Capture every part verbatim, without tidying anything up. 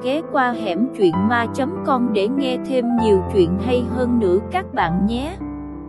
ghé qua hẻm truyện ma chấm com để nghe thêm nhiều chuyện hay hơn nữa các bạn nhé.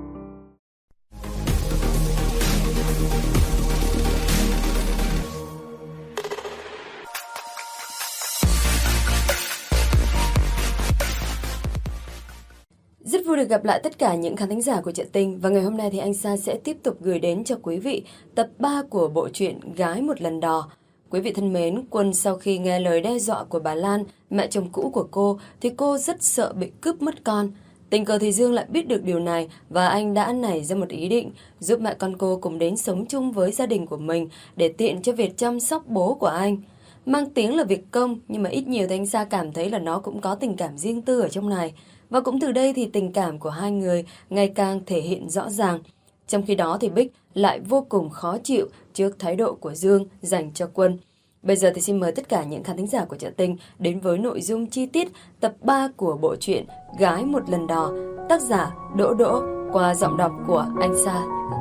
Rất vui được gặp lại tất cả những khán thính giả của Chuyện Tình, và ngày hôm nay thì anh Sa sẽ tiếp tục gửi đến cho quý vị tập ba của bộ truyện Gái Một Lần Đò. Quý vị thân mến, Quân sau khi nghe lời đe dọa của bà Lan, mẹ chồng cũ của cô, thì cô rất sợ bị cướp mất con. Tình cờ thì Dương lại biết được điều này và anh đã nảy ra một ý định giúp mẹ con cô cùng đến sống chung với gia đình của mình để tiện cho việc chăm sóc bố của anh. Mang tiếng là việc công nhưng mà ít nhiều thì anh Sa cảm thấy là nó cũng có tình cảm riêng tư ở trong này. Và cũng từ đây thì tình cảm của hai người ngày càng thể hiện rõ ràng. Trong khi đó thì Bích lại vô cùng khó chịu trước thái độ của Dương dành cho Quân. Bây giờ thì xin mời tất cả những khán thính giả của Chuyện Tình đến với nội dung chi tiết tập ba của bộ truyện Gái Một Lần Đò, tác giả Đỗ Đỗ, qua giọng đọc của anh Sa.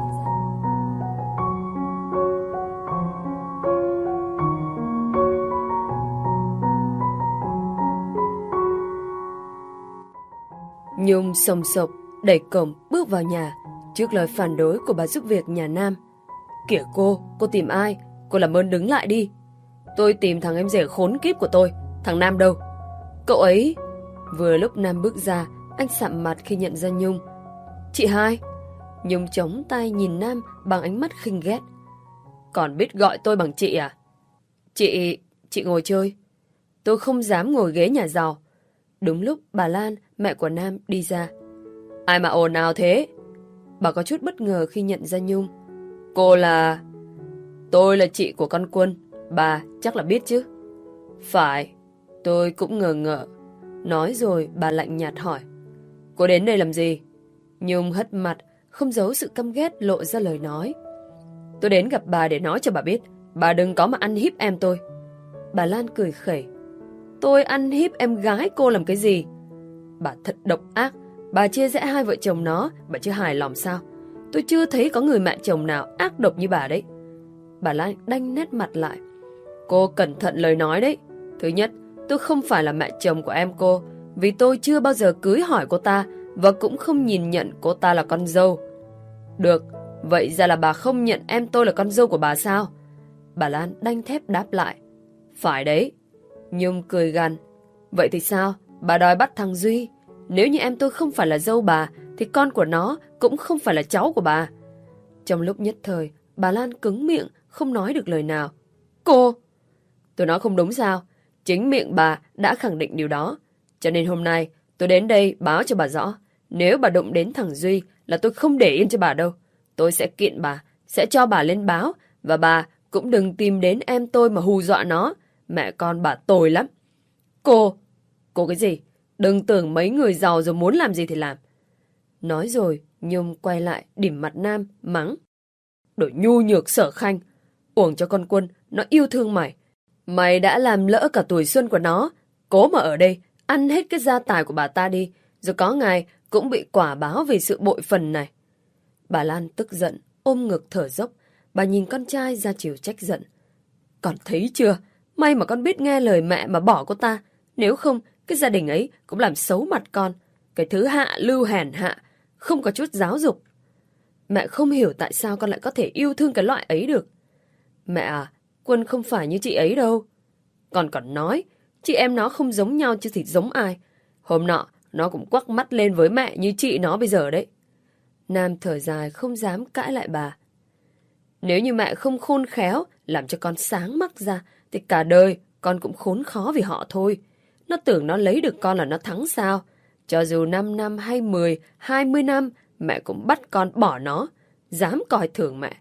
Nhung sồng sộc đẩy cổng bước vào nhà trước lời phản đối của bà giúp việc nhà Nam. Kìa cô, cô tìm ai? Cô làm ơn đứng lại đi. Tôi tìm thằng em rể khốn kiếp của tôi. Thằng Nam đâu? Cậu ấy... Vừa lúc Nam bước ra, anh sạm mặt khi nhận ra Nhung. Chị hai. Nhung chống tay nhìn Nam bằng ánh mắt khinh ghét. Còn biết gọi tôi bằng chị à? Chị... chị ngồi chơi. Tôi không dám ngồi ghế nhà giàu. Đúng lúc bà Lan, mẹ của Nam, đi ra. Ai mà ồn ào thế? Bà có chút bất ngờ khi nhận ra Nhung. Cô là... Tôi là chị của con Quân. Bà chắc là biết chứ. Phải. Tôi cũng ngờ ngợ. Nói rồi bà lạnh nhạt hỏi. Cô đến đây làm gì? Nhung hất mặt, không giấu sự căm ghét lộ ra lời nói. Tôi đến gặp bà để nói cho bà biết. Bà đừng có mà ăn hiếp em tôi. Bà Lan cười khẩy. Tôi ăn hiếp em gái cô làm cái gì? Bà thật độc ác. Bà chia rẽ hai vợ chồng nó. Bà chưa hài lòng sao? Tôi chưa thấy có người mẹ chồng nào ác độc như bà đấy. Bà Lan đanh nét mặt lại. Cô cẩn thận lời nói đấy. Thứ nhất, tôi không phải là mẹ chồng của em cô, vì tôi chưa bao giờ cưới hỏi cô ta và cũng không nhìn nhận cô ta là con dâu. Được, vậy ra là bà không nhận em tôi là con dâu của bà sao? Bà Lan đanh thép đáp lại. Phải đấy. Nhung cười gằn. Vậy thì sao? Bà đòi bắt thằng Duy. Nếu như em tôi không phải là dâu bà thì con của nó cũng không phải là cháu của bà. Trong lúc nhất thời, bà Lan cứng miệng, không nói được lời nào. Cô! Tôi nói không đúng sao? Chính miệng bà đã khẳng định điều đó. Cho nên hôm nay tôi đến đây báo cho bà rõ. Nếu bà đụng đến thằng Duy là tôi không để yên cho bà đâu. Tôi sẽ kiện bà, sẽ cho bà lên báo. Và bà cũng đừng tìm đến em tôi mà hù dọa nó. Mẹ con bà tồi lắm. Cô! Cô cái gì? Đừng tưởng mấy người giàu rồi muốn làm gì thì làm. Nói rồi, Nhung quay lại đỉm mặt Nam, mắng. Đồ nhu nhược sở khanh. Uổng cho con Quân, nó yêu thương mày. Mày đã làm lỡ cả tuổi xuân của nó. Cố mà ở đây, ăn hết cái gia tài của bà ta đi. Rồi có ngày cũng bị quả báo vì sự bội phần này. Bà Lan tức giận, ôm ngực thở dốc. Bà nhìn con trai ra chiều trách giận. Con thấy chưa? May mà con biết nghe lời mẹ mà bỏ cô ta. Nếu không, cái gia đình ấy cũng làm xấu mặt con. Cái thứ hạ lưu hèn hạ, không có chút giáo dục. Mẹ không hiểu tại sao con lại có thể yêu thương cái loại ấy được. Mẹ à, Quân không phải như chị ấy đâu. Con còn nói, chị em nó không giống nhau chứ thì giống ai. Hôm nọ, nó cũng quắc mắt lên với mẹ như chị nó bây giờ đấy. Nam thở dài không dám cãi lại bà. Nếu như mẹ không khôn khéo, làm cho con sáng mắt ra, thì cả đời con cũng khốn khó vì họ thôi. Nó tưởng nó lấy được con là nó thắng sao. Cho dù năm năm hay mười, hai mươi năm, mẹ cũng bắt con bỏ nó. Dám coi thường mẹ.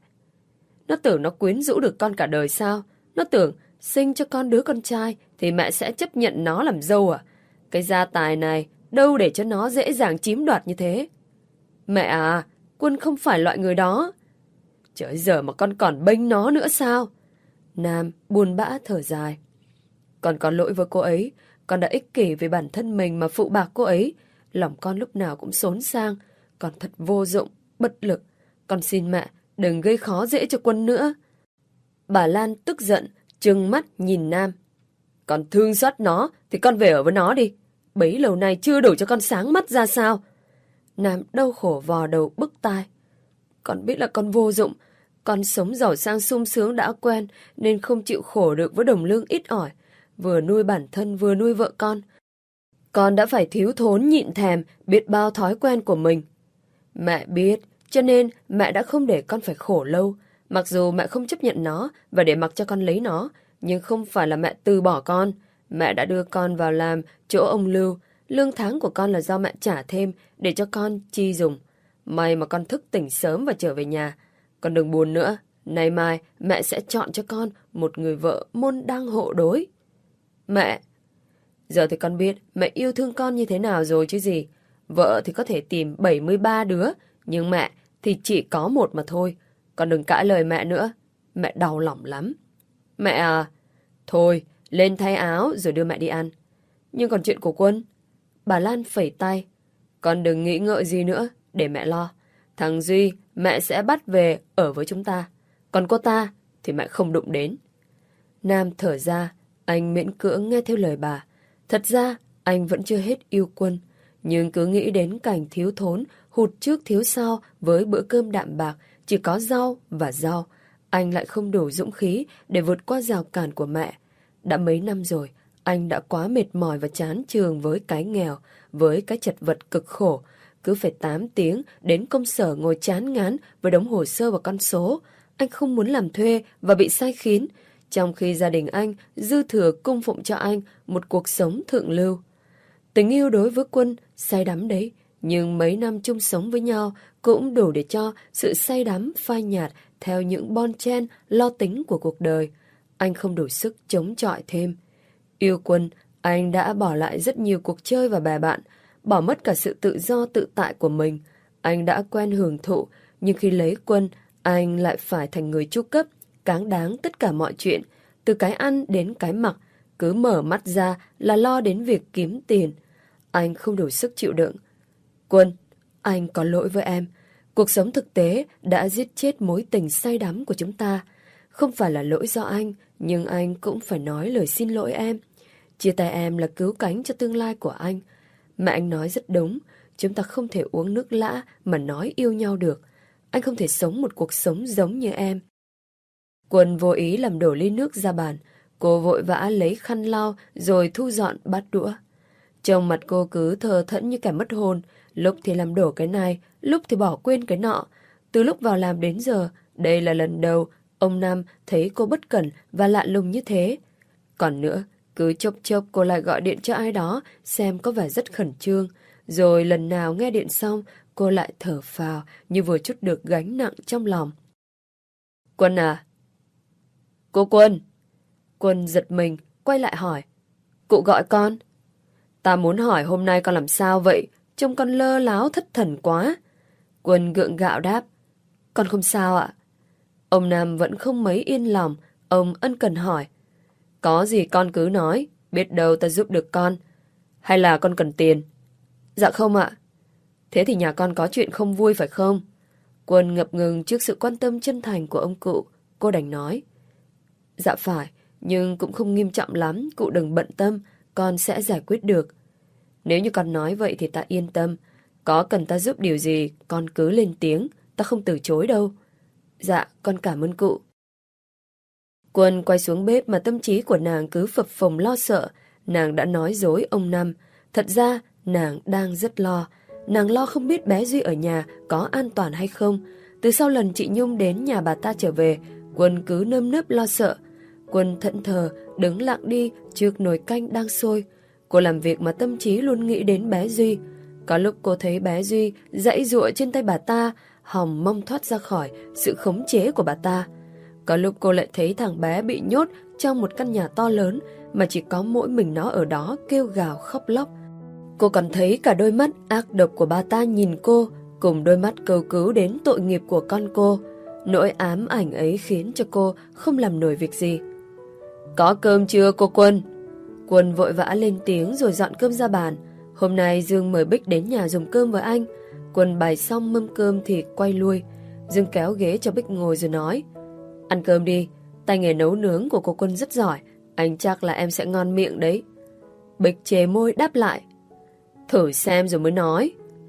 Nó tưởng nó quyến rũ được con cả đời sao? Nó tưởng sinh cho con đứa con trai thì mẹ sẽ chấp nhận nó làm dâu à? Cái gia tài này đâu để cho nó dễ dàng chiếm đoạt như thế. Mẹ à, Quân không phải loại người đó. Trời, giờ mà con còn bênh nó nữa sao? Nam buồn bã thở dài. Con có lỗi với cô ấy. Con đã ích kỷ về bản thân mình mà phụ bạc cô ấy. Lòng con lúc nào cũng xốn sang. Con thật vô dụng, bất lực. Con xin mẹ đừng gây khó dễ cho Quân nữa. Bà Lan tức giận, trừng mắt nhìn Nam. Con thương xót nó thì con về ở với nó đi. Bấy lâu nay chưa đủ cho con sáng mắt ra sao? Nam đau khổ vò đầu bức tai. Con biết là con vô dụng. Con sống giàu sang sung sướng đã quen nên không chịu khổ được với đồng lương ít ỏi. Vừa nuôi bản thân vừa nuôi vợ con. Con đã phải thiếu thốn nhịn thèm biết bao thói quen của mình. Mẹ biết, cho nên mẹ đã không để con phải khổ lâu. Mặc dù mẹ không chấp nhận nó và để mặc cho con lấy nó, nhưng không phải là mẹ từ bỏ con. Mẹ đã đưa con vào làm chỗ ông Lưu. Lương tháng của con là do mẹ trả thêm để cho con chi dùng. May mà con thức tỉnh sớm và trở về nhà. Con đừng buồn nữa. Nay mai mẹ sẽ chọn cho con một người vợ môn đăng hộ đối. Mẹ! Giờ thì con biết mẹ yêu thương con như thế nào rồi chứ gì. Vợ thì có thể tìm bảy mươi ba đứa, nhưng mẹ thì chỉ có một mà thôi. Con đừng cãi lời mẹ nữa. Mẹ đau lòng lắm. Mẹ à! Thôi, lên thay áo rồi đưa mẹ đi ăn. Nhưng còn chuyện của Quân? Bà Lan phẩy tay. Con đừng nghĩ ngợi gì nữa, để mẹ lo. Thằng Duy mẹ sẽ bắt về ở với chúng ta. Còn cô ta thì mẹ không đụng đến. Nam thở ra, anh miễn cưỡng nghe theo lời bà. Thật ra anh vẫn chưa hết yêu Quân, nhưng cứ nghĩ đến cảnh thiếu thốn, hụt trước thiếu sau với bữa cơm đạm bạc, chỉ có rau và rau. Anh lại không đủ dũng khí để vượt qua rào cản của mẹ. Đã mấy năm rồi, anh đã quá mệt mỏi và chán chường với cái nghèo, với cái chật vật cực khổ. Cứ phải tám tiếng đến công sở ngồi chán ngán với đống hồ sơ và con số. Anh không muốn làm thuê và bị sai khiến, trong khi gia đình anh dư thừa cung phụng cho anh một cuộc sống thượng lưu. Tình yêu đối với Quân say đắm đấy, nhưng mấy năm chung sống với nhau cũng đủ để cho sự say đắm phai nhạt theo những bon chen lo tính của cuộc đời. Anh không đủ sức chống chọi thêm. Yêu Quân, anh đã bỏ lại rất nhiều cuộc chơi và bè bạn, bỏ mất cả sự tự do tự tại của mình. Anh đã quen hưởng thụ, nhưng khi lấy Quân, anh lại phải thành người chu cấp, cáng đáng tất cả mọi chuyện, từ cái ăn đến cái mặc, cứ mở mắt ra là lo đến việc kiếm tiền. Anh không đủ sức chịu đựng. Quân, anh có lỗi với em. Cuộc sống thực tế đã giết chết mối tình say đắm của chúng ta. Không phải là lỗi do anh, nhưng anh cũng phải nói lời xin lỗi em. Chia tay em là cứu cánh cho tương lai của anh. Mẹ anh nói rất đúng, chúng ta không thể uống nước lã mà nói yêu nhau được. Anh không thể sống một cuộc sống giống như em. Quân vô ý làm đổ ly nước ra bàn. Cô vội vã lấy khăn lau rồi thu dọn bát đũa. Trông mặt cô cứ thờ thẫn như kẻ mất hồn. Lúc thì làm đổ cái này, lúc thì bỏ quên cái nọ. Từ lúc vào làm đến giờ, đây là lần đầu ông Nam thấy cô bất cẩn và lạ lùng như thế. Còn nữa, cứ chốc chốc cô lại gọi điện cho ai đó xem có vẻ rất khẩn trương. Rồi lần nào nghe điện xong, cô lại thở phào như vừa trút được gánh nặng trong lòng. Quân à? Cô Quân? Quân giật mình, quay lại hỏi. Cụ gọi con? Ta muốn hỏi hôm nay con làm sao vậy? Trông con lơ láo thất thần quá. Quân gượng gạo đáp. Con không sao ạ. Ông Nam vẫn không mấy yên lòng. Ông ân cần hỏi. Có gì con cứ nói, biết đâu ta giúp được con. Hay là con cần tiền? Dạ không ạ. Thế thì nhà con có chuyện không vui phải không? Quân ngập ngừng trước sự quan tâm chân thành của ông cụ. Cô đành nói. Dạ phải, nhưng cũng không nghiêm trọng lắm. Cụ đừng bận tâm, con sẽ giải quyết được. Nếu như con nói vậy thì ta yên tâm. Có cần ta giúp điều gì, con cứ lên tiếng. Ta không từ chối đâu. Dạ, con cảm ơn cụ. Quân quay xuống bếp mà tâm trí của nàng cứ phập phồng lo sợ. Nàng đã nói dối ông Năm. Thật ra, nàng đang rất lo. Nàng lo không biết bé Duy ở nhà có an toàn hay không. Từ sau lần chị Nhung đến nhà bà ta trở về, Quân cứ nơm nớp lo sợ. Quân thẫn thờ, đứng lặng đi trước nồi canh đang sôi. Cô làm việc mà tâm trí luôn nghĩ đến bé Duy. Có lúc cô thấy bé Duy giãy giụa trên tay bà ta, hòng mong thoát ra khỏi sự khống chế của bà ta. Có lúc cô lại thấy thằng bé bị nhốt trong một căn nhà to lớn mà chỉ có mỗi mình nó ở đó kêu gào khóc lóc. Cô còn thấy cả đôi mắt ác độc của bà ta nhìn cô, cùng đôi mắt cầu cứu đến tội nghiệp của con cô. Nỗi ám ảnh ấy khiến cho cô không làm nổi việc gì. Có cơm chưa cô Quân? Quân vội vã lên tiếng rồi dọn cơm ra bàn. Hôm nay Dương mời Bích đến nhà dùng cơm với anh. Quân bày xong mâm cơm thì quay lui. Dương kéo ghế cho Bích ngồi rồi nói. Ăn cơm đi, tay nghề nấu nướng của cô Quân rất giỏi. Anh chắc là em sẽ ngon miệng đấy. Bích chề môi đáp lại. Thử xem rồi mới nói.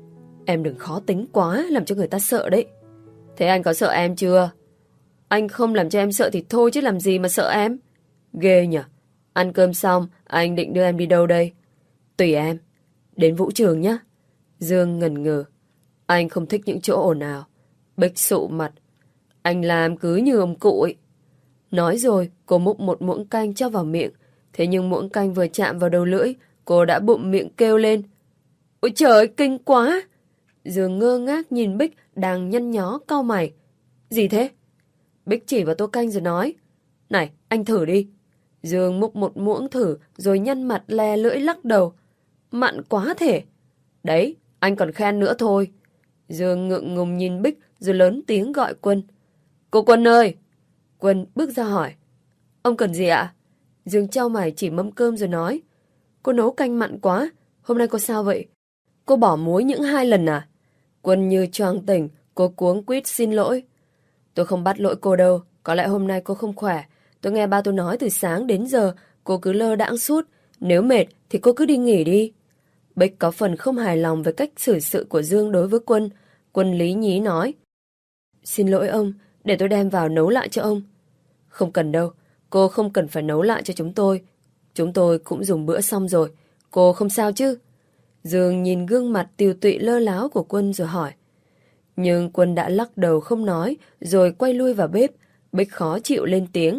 Em đừng khó tính quá, làm cho người ta sợ đấy. Thế anh có sợ em chưa? Anh không làm cho em sợ thì thôi chứ làm gì mà sợ em. Ghê nhỉ. Ăn cơm xong, anh định đưa em đi đâu đây? Tùy em. Đến vũ trường nhé. Dương ngần ngừ. Anh không thích những chỗ ồn ào. Bích sụ mặt. Anh làm cứ như ông cụ ấy. Nói rồi, cô múc một muỗng canh cho vào miệng. Thế nhưng muỗng canh vừa chạm vào đầu lưỡi, cô đã bụm miệng kêu lên. Ôi trời ơi, kinh quá! Dương ngơ ngác nhìn Bích đang nhăn nhó cau mày. Gì thế? Bích chỉ vào tô canh rồi nói. Này, anh thử đi. Dương múc một muỗng thử rồi nhăn mặt le lưỡi lắc đầu. Mặn quá thể. Đấy, anh còn khen nữa thôi. Dương ngượng ngùng nhìn Bích rồi lớn tiếng gọi Quân. Cô Quân ơi! Quân bước ra hỏi. Ông cần gì ạ? Dương chau mày chỉ mâm cơm rồi nói. Cô nấu canh mặn quá. Hôm nay cô sao vậy? Cô bỏ muối những hai lần à? Quân như choàng tỉnh. Cô cuống quýt xin lỗi. Tôi không bắt lỗi cô đâu. Có lẽ hôm nay cô không khỏe. Tôi nghe ba tôi nói từ sáng đến giờ cô cứ lơ đãng suốt. Nếu mệt thì cô cứ đi nghỉ đi. Bích có phần không hài lòng với cách xử sự của Dương đối với Quân. Quân lý nhí nói. Xin lỗi ông, để tôi đem vào nấu lại cho ông. Không cần đâu, cô không cần phải nấu lại cho chúng tôi. Chúng tôi cũng dùng bữa xong rồi. Cô không sao chứ? Dương nhìn gương mặt tiều tụy lơ láo của Quân rồi hỏi. Nhưng Quân đã lắc đầu không nói, rồi quay lui vào bếp. Bích khó chịu lên tiếng.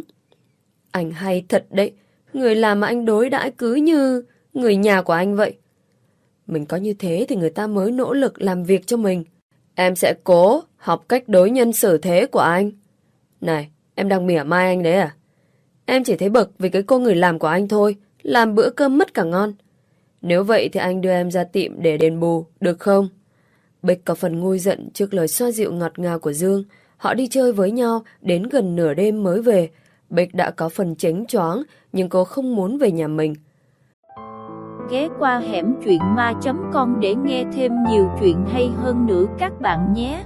Anh hay thật đấy, người làm mà anh đối đãi cứ như người nhà của anh vậy. Mình có như thế thì người ta mới nỗ lực làm việc cho mình. Em sẽ cố học cách đối nhân xử thế của anh. Này, em đang mỉa mai anh đấy à? Em chỉ thấy bực vì cái cô người làm của anh thôi, làm bữa cơm mất cả ngon. Nếu vậy thì anh đưa em ra tiệm để đền bù, được không? Bích có phần nguôi giận trước lời xoa dịu ngọt ngào của Dương. Họ đi chơi với nhau đến gần nửa đêm mới về. Bích đã có phần chánh choáng, nhưng cô không muốn về nhà mình. Ghé qua hẻm truyện ma chấm com để nghe thêm nhiều chuyện hay hơn nữa các bạn nhé.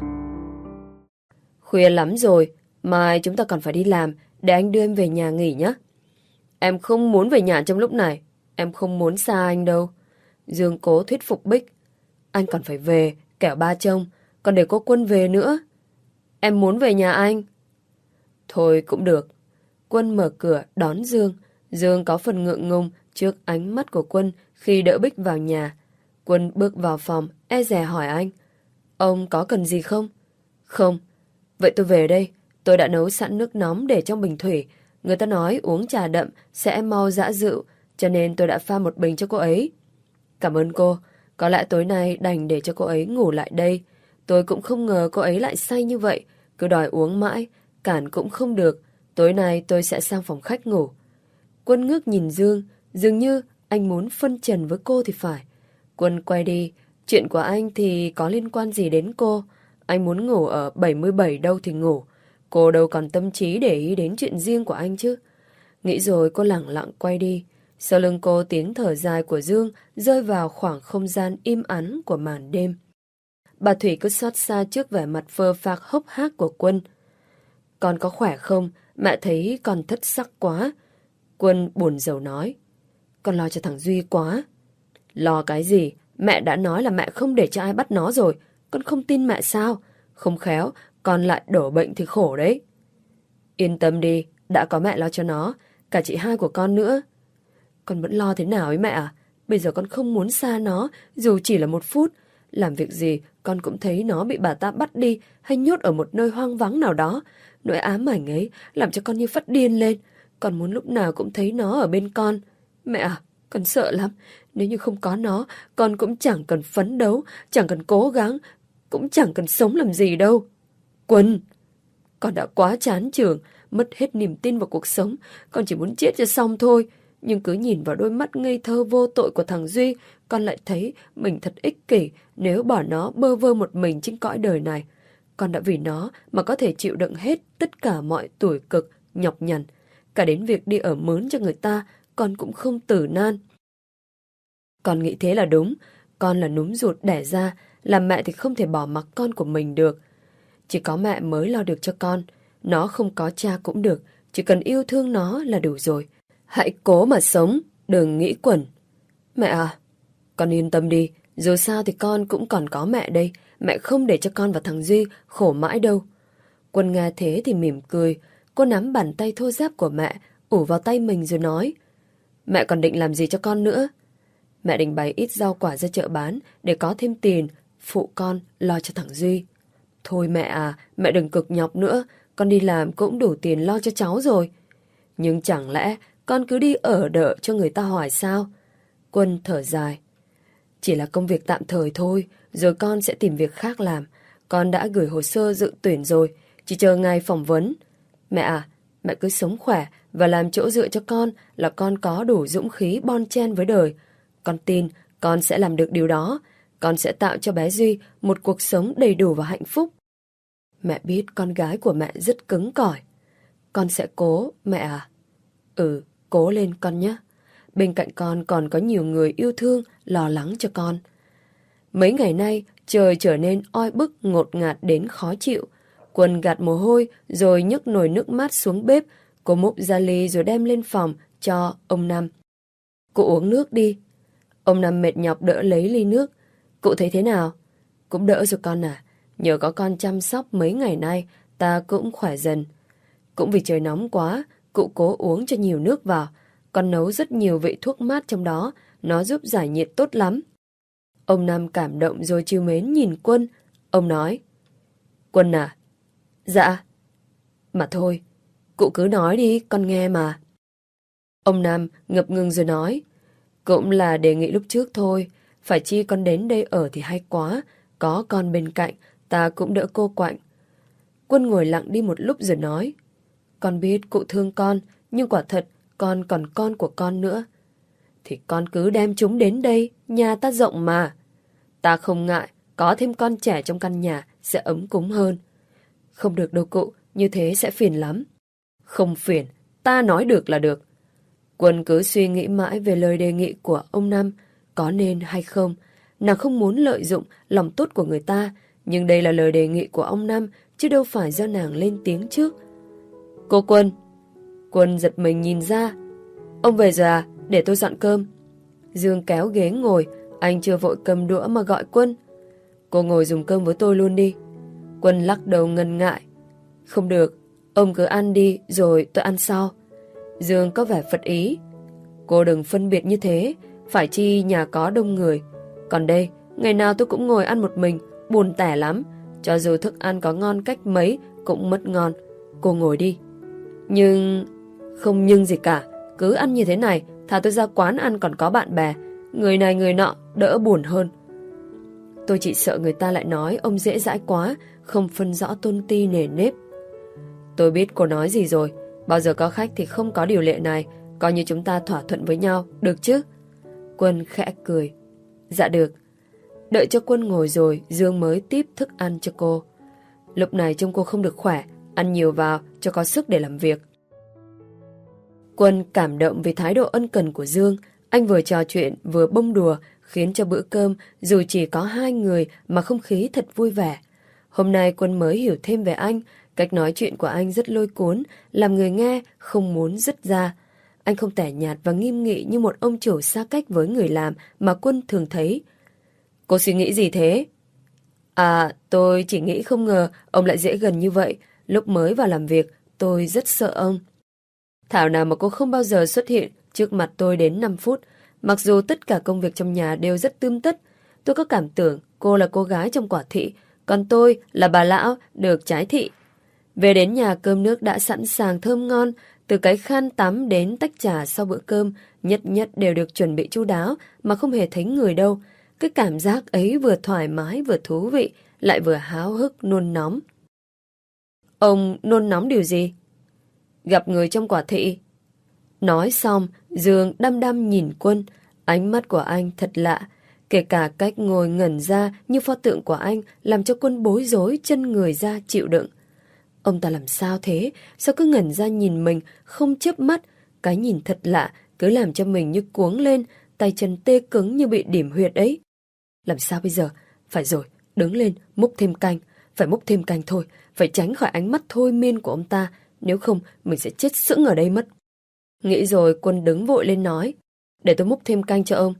Khuya lắm rồi, mai chúng ta còn phải đi làm, để anh đưa em về nhà nghỉ nhé. Em không muốn về nhà trong lúc này, em không muốn xa anh đâu. Dương cố thuyết phục Bích. Anh còn phải về, kẻo ba trông, còn để cô Quân về nữa. Em muốn về nhà anh. Thôi cũng được. Quân mở cửa đón Dương. Dương có phần ngượng ngùng trước ánh mắt của Quân khi đỡ Bích vào nhà. Quân bước vào phòng, e dè hỏi anh. Ông có cần gì không? Không. Vậy tôi về đây. Tôi đã nấu sẵn nước nóng để trong bình thủy. Người ta nói uống trà đậm sẽ mau dã rượu, cho nên tôi đã pha một bình cho cô ấy. Cảm ơn cô. Có lẽ tối nay đành để cho cô ấy ngủ lại đây. Tôi cũng không ngờ cô ấy lại say như vậy. Cứ đòi uống mãi, cản cũng không được. Tối nay tôi sẽ sang phòng khách ngủ. Quân ngước nhìn Dương. Dường như anh muốn phân trần với cô thì phải. Quân quay đi. Chuyện của anh thì có liên quan gì đến cô? Anh muốn ngủ ở bảy mươi bảy đâu thì ngủ. Cô đâu còn tâm trí để ý đến chuyện riêng của anh chứ. Nghĩ rồi cô lẳng lặng quay đi. Sau lưng cô tiếng thở dài của Dương rơi vào khoảng không gian im ắng của màn đêm. Bà Thủy cứ xót xa trước vẻ mặt phơ phạc hốc hác của Quân. Con có khỏe không? Mẹ thấy con thất sắc quá. Quân buồn rầu nói. Con lo cho thằng Duy quá. Lo cái gì? Mẹ đã nói là mẹ không để cho ai bắt nó rồi. Con không tin mẹ sao? Không khéo, con lại đổ bệnh thì khổ đấy. Yên tâm đi, đã có mẹ lo cho nó. Cả chị hai của con nữa. Con vẫn lo thế nào ấy mẹ à? Bây giờ con không muốn xa nó, dù chỉ là một phút. Làm việc gì, con cũng thấy nó bị bà ta bắt đi hay nhốt ở một nơi hoang vắng nào đó. Nỗi ám ảnh ấy làm cho con như phát điên lên. Con muốn lúc nào cũng thấy nó ở bên con. Mẹ à, con sợ lắm. Nếu như không có nó, con cũng chẳng cần phấn đấu, chẳng cần cố gắng, cũng chẳng cần sống làm gì đâu. Quân, con đã quá chán trường, mất hết niềm tin vào cuộc sống. Con chỉ muốn chết cho xong thôi. Nhưng cứ nhìn vào đôi mắt ngây thơ vô tội của thằng Duy, con lại thấy mình thật ích kỷ nếu bỏ nó bơ vơ một mình trên cõi đời này. Con đã vì nó mà có thể chịu đựng hết tất cả mọi tủi cực, nhọc nhằn. Cả đến việc đi ở mướn cho người ta, con cũng không tử nan. Con nghĩ thế là đúng. Con là núm ruột đẻ ra, làm mẹ thì không thể bỏ mặc con của mình được. Chỉ có mẹ mới lo được cho con. Nó không có cha cũng được, chỉ cần yêu thương nó là đủ rồi. Hãy cố mà sống, đừng nghĩ quẩn. Mẹ à, con yên tâm đi, dù sao thì con cũng còn có mẹ đây. Mẹ không để cho con và thằng Duy khổ mãi đâu. Quân nghe thế thì mỉm cười. Cô nắm bàn tay thô ráp của mẹ, ủ vào tay mình rồi nói. Mẹ còn định làm gì cho con nữa? Mẹ định bày ít rau quả ra chợ bán để có thêm tiền, phụ con lo cho thằng Duy. Thôi mẹ à, mẹ đừng cực nhọc nữa. Con đi làm cũng đủ tiền lo cho cháu rồi. Nhưng chẳng lẽ con cứ đi ở đợ cho người ta hoài sao? Quân thở dài. Chỉ là công việc tạm thời thôi, rồi con sẽ tìm việc khác làm. Con đã gửi hồ sơ dự tuyển rồi, chỉ chờ ngày phỏng vấn. Mẹ à, mẹ cứ sống khỏe và làm chỗ dựa cho con là con có đủ dũng khí bon chen với đời. Con tin con sẽ làm được điều đó. Con sẽ tạo cho bé Duy một cuộc sống đầy đủ và hạnh phúc. Mẹ biết con gái của mẹ rất cứng cỏi. Con sẽ cố, mẹ à. Ừ, cố lên con nhé. Bên cạnh con còn có nhiều người yêu thương, lo lắng cho con. Mấy ngày nay, trời trở nên oi bức ngột ngạt đến khó chịu. Quân gạt mồ hôi rồi nhấc nồi nước mát xuống bếp. Cô múc ra ly rồi đem lên phòng cho ông Năm. Cụ uống nước đi. Ông Năm mệt nhọc đỡ lấy ly nước. Cụ thấy thế nào? Cũng đỡ rồi con à. Nhờ có con chăm sóc mấy ngày nay, ta cũng khỏe dần. Cũng vì trời nóng quá, cụ cố uống cho nhiều nước vào. Con nấu rất nhiều vị thuốc mát trong đó, nó giúp giải nhiệt tốt lắm. Ông Năm cảm động rồi trìu mến nhìn Quân. Ông nói, Quân à? Dạ. Mà thôi, cụ cứ nói đi, con nghe mà. Ông Năm ngập ngừng rồi nói, cũng là đề nghị lúc trước thôi, phải chi con đến đây ở thì hay quá, có con bên cạnh, ta cũng đỡ cô quạnh. Quân ngồi lặng đi một lúc rồi nói, con biết cụ thương con, nhưng quả thật con còn con của con nữa. Thì con cứ đem chúng đến đây, nhà ta rộng mà. Ta không ngại, có thêm con trẻ trong căn nhà sẽ ấm cúng hơn. Không được đâu cụ, như thế sẽ phiền lắm. Không phiền, ta nói được là được. Quân cứ suy nghĩ mãi về lời đề nghị của ông Năm, có nên hay không. Nàng không muốn lợi dụng lòng tốt của người ta, nhưng đây là lời đề nghị của ông Năm, chứ đâu phải do nàng lên tiếng trước. Cô Quân. Quân giật mình nhìn ra. Ông về rồi à? Để tôi dọn cơm. Dương kéo ghế ngồi, anh chưa vội cầm đũa mà gọi Quân. Cô ngồi dùng cơm với tôi luôn đi. Quân lắc đầu ngần ngại. Không được, ông cứ ăn đi rồi tôi ăn sau. Dương có vẻ phật ý. Cô đừng phân biệt như thế, phải chi nhà có đông người. Còn đây, ngày nào tôi cũng ngồi ăn một mình, buồn tẻ lắm. Cho dù thức ăn có ngon cách mấy cũng mất ngon. Cô ngồi đi. Nhưng... Không nhưng gì cả, cứ ăn như thế này, thà tôi ra quán ăn còn có bạn bè. Người này người nọ, đỡ buồn hơn. Tôi chỉ sợ người ta lại nói ông dễ dãi quá, không phân rõ tôn ti nề nếp. Tôi biết cô nói gì rồi, bao giờ có khách thì không có điều lệ này, coi như chúng ta thỏa thuận với nhau, được chứ? Quân khẽ cười. Dạ được. Đợi cho Quân ngồi rồi, Dương mới tiếp thức ăn cho cô. Lúc này trông cô không được khỏe, ăn nhiều vào cho có sức để làm việc. Quân cảm động vì thái độ ân cần của Dương. Anh vừa trò chuyện vừa bông đùa, khiến cho bữa cơm dù chỉ có hai người mà không khí thật vui vẻ. Hôm nay Quân mới hiểu thêm về anh. Cách nói chuyện của anh rất lôi cuốn, làm người nghe không muốn dứt ra. Anh không tẻ nhạt và nghiêm nghị như một ông chủ xa cách với người làm mà Quân thường thấy. Cô suy nghĩ gì thế? À, tôi chỉ nghĩ không ngờ ông lại dễ gần như vậy. Lúc mới vào làm việc, tôi rất sợ ông. Thảo nào mà cô không bao giờ xuất hiện trước mặt tôi đến năm phút. Mặc dù tất cả công việc trong nhà đều rất tươm tất. Tôi có cảm tưởng cô là cô gái trong quả thị, còn tôi là bà lão được trái thị. Về đến nhà cơm nước đã sẵn sàng thơm ngon. Từ cái khăn tắm đến tách trà sau bữa cơm, nhất nhất đều được chuẩn bị chu đáo mà không hề thấy người đâu. Cái cảm giác ấy vừa thoải mái vừa thú vị, lại vừa háo hức nôn nóng. Ông nôn nóng điều gì? Gặp người trong quả thị. Nói xong, Dương đăm đăm nhìn Quân. Ánh mắt của anh thật lạ. Kể cả cách ngồi ngẩn ra như pho tượng của anh làm cho Quân bối rối chân người ra chịu đựng. Ông ta làm sao thế? Sao cứ ngẩn ra nhìn mình, không chớp mắt? Cái nhìn thật lạ, cứ làm cho mình như cuống lên, tay chân tê cứng như bị điểm huyệt ấy. Làm sao bây giờ? Phải rồi, đứng lên, múc thêm canh. Phải múc thêm canh thôi, phải tránh khỏi ánh mắt thôi miên của ông ta. Nếu không, mình sẽ chết sững ở đây mất. Nghĩ rồi Quân đứng vội lên nói. Để tôi múc thêm canh cho ông.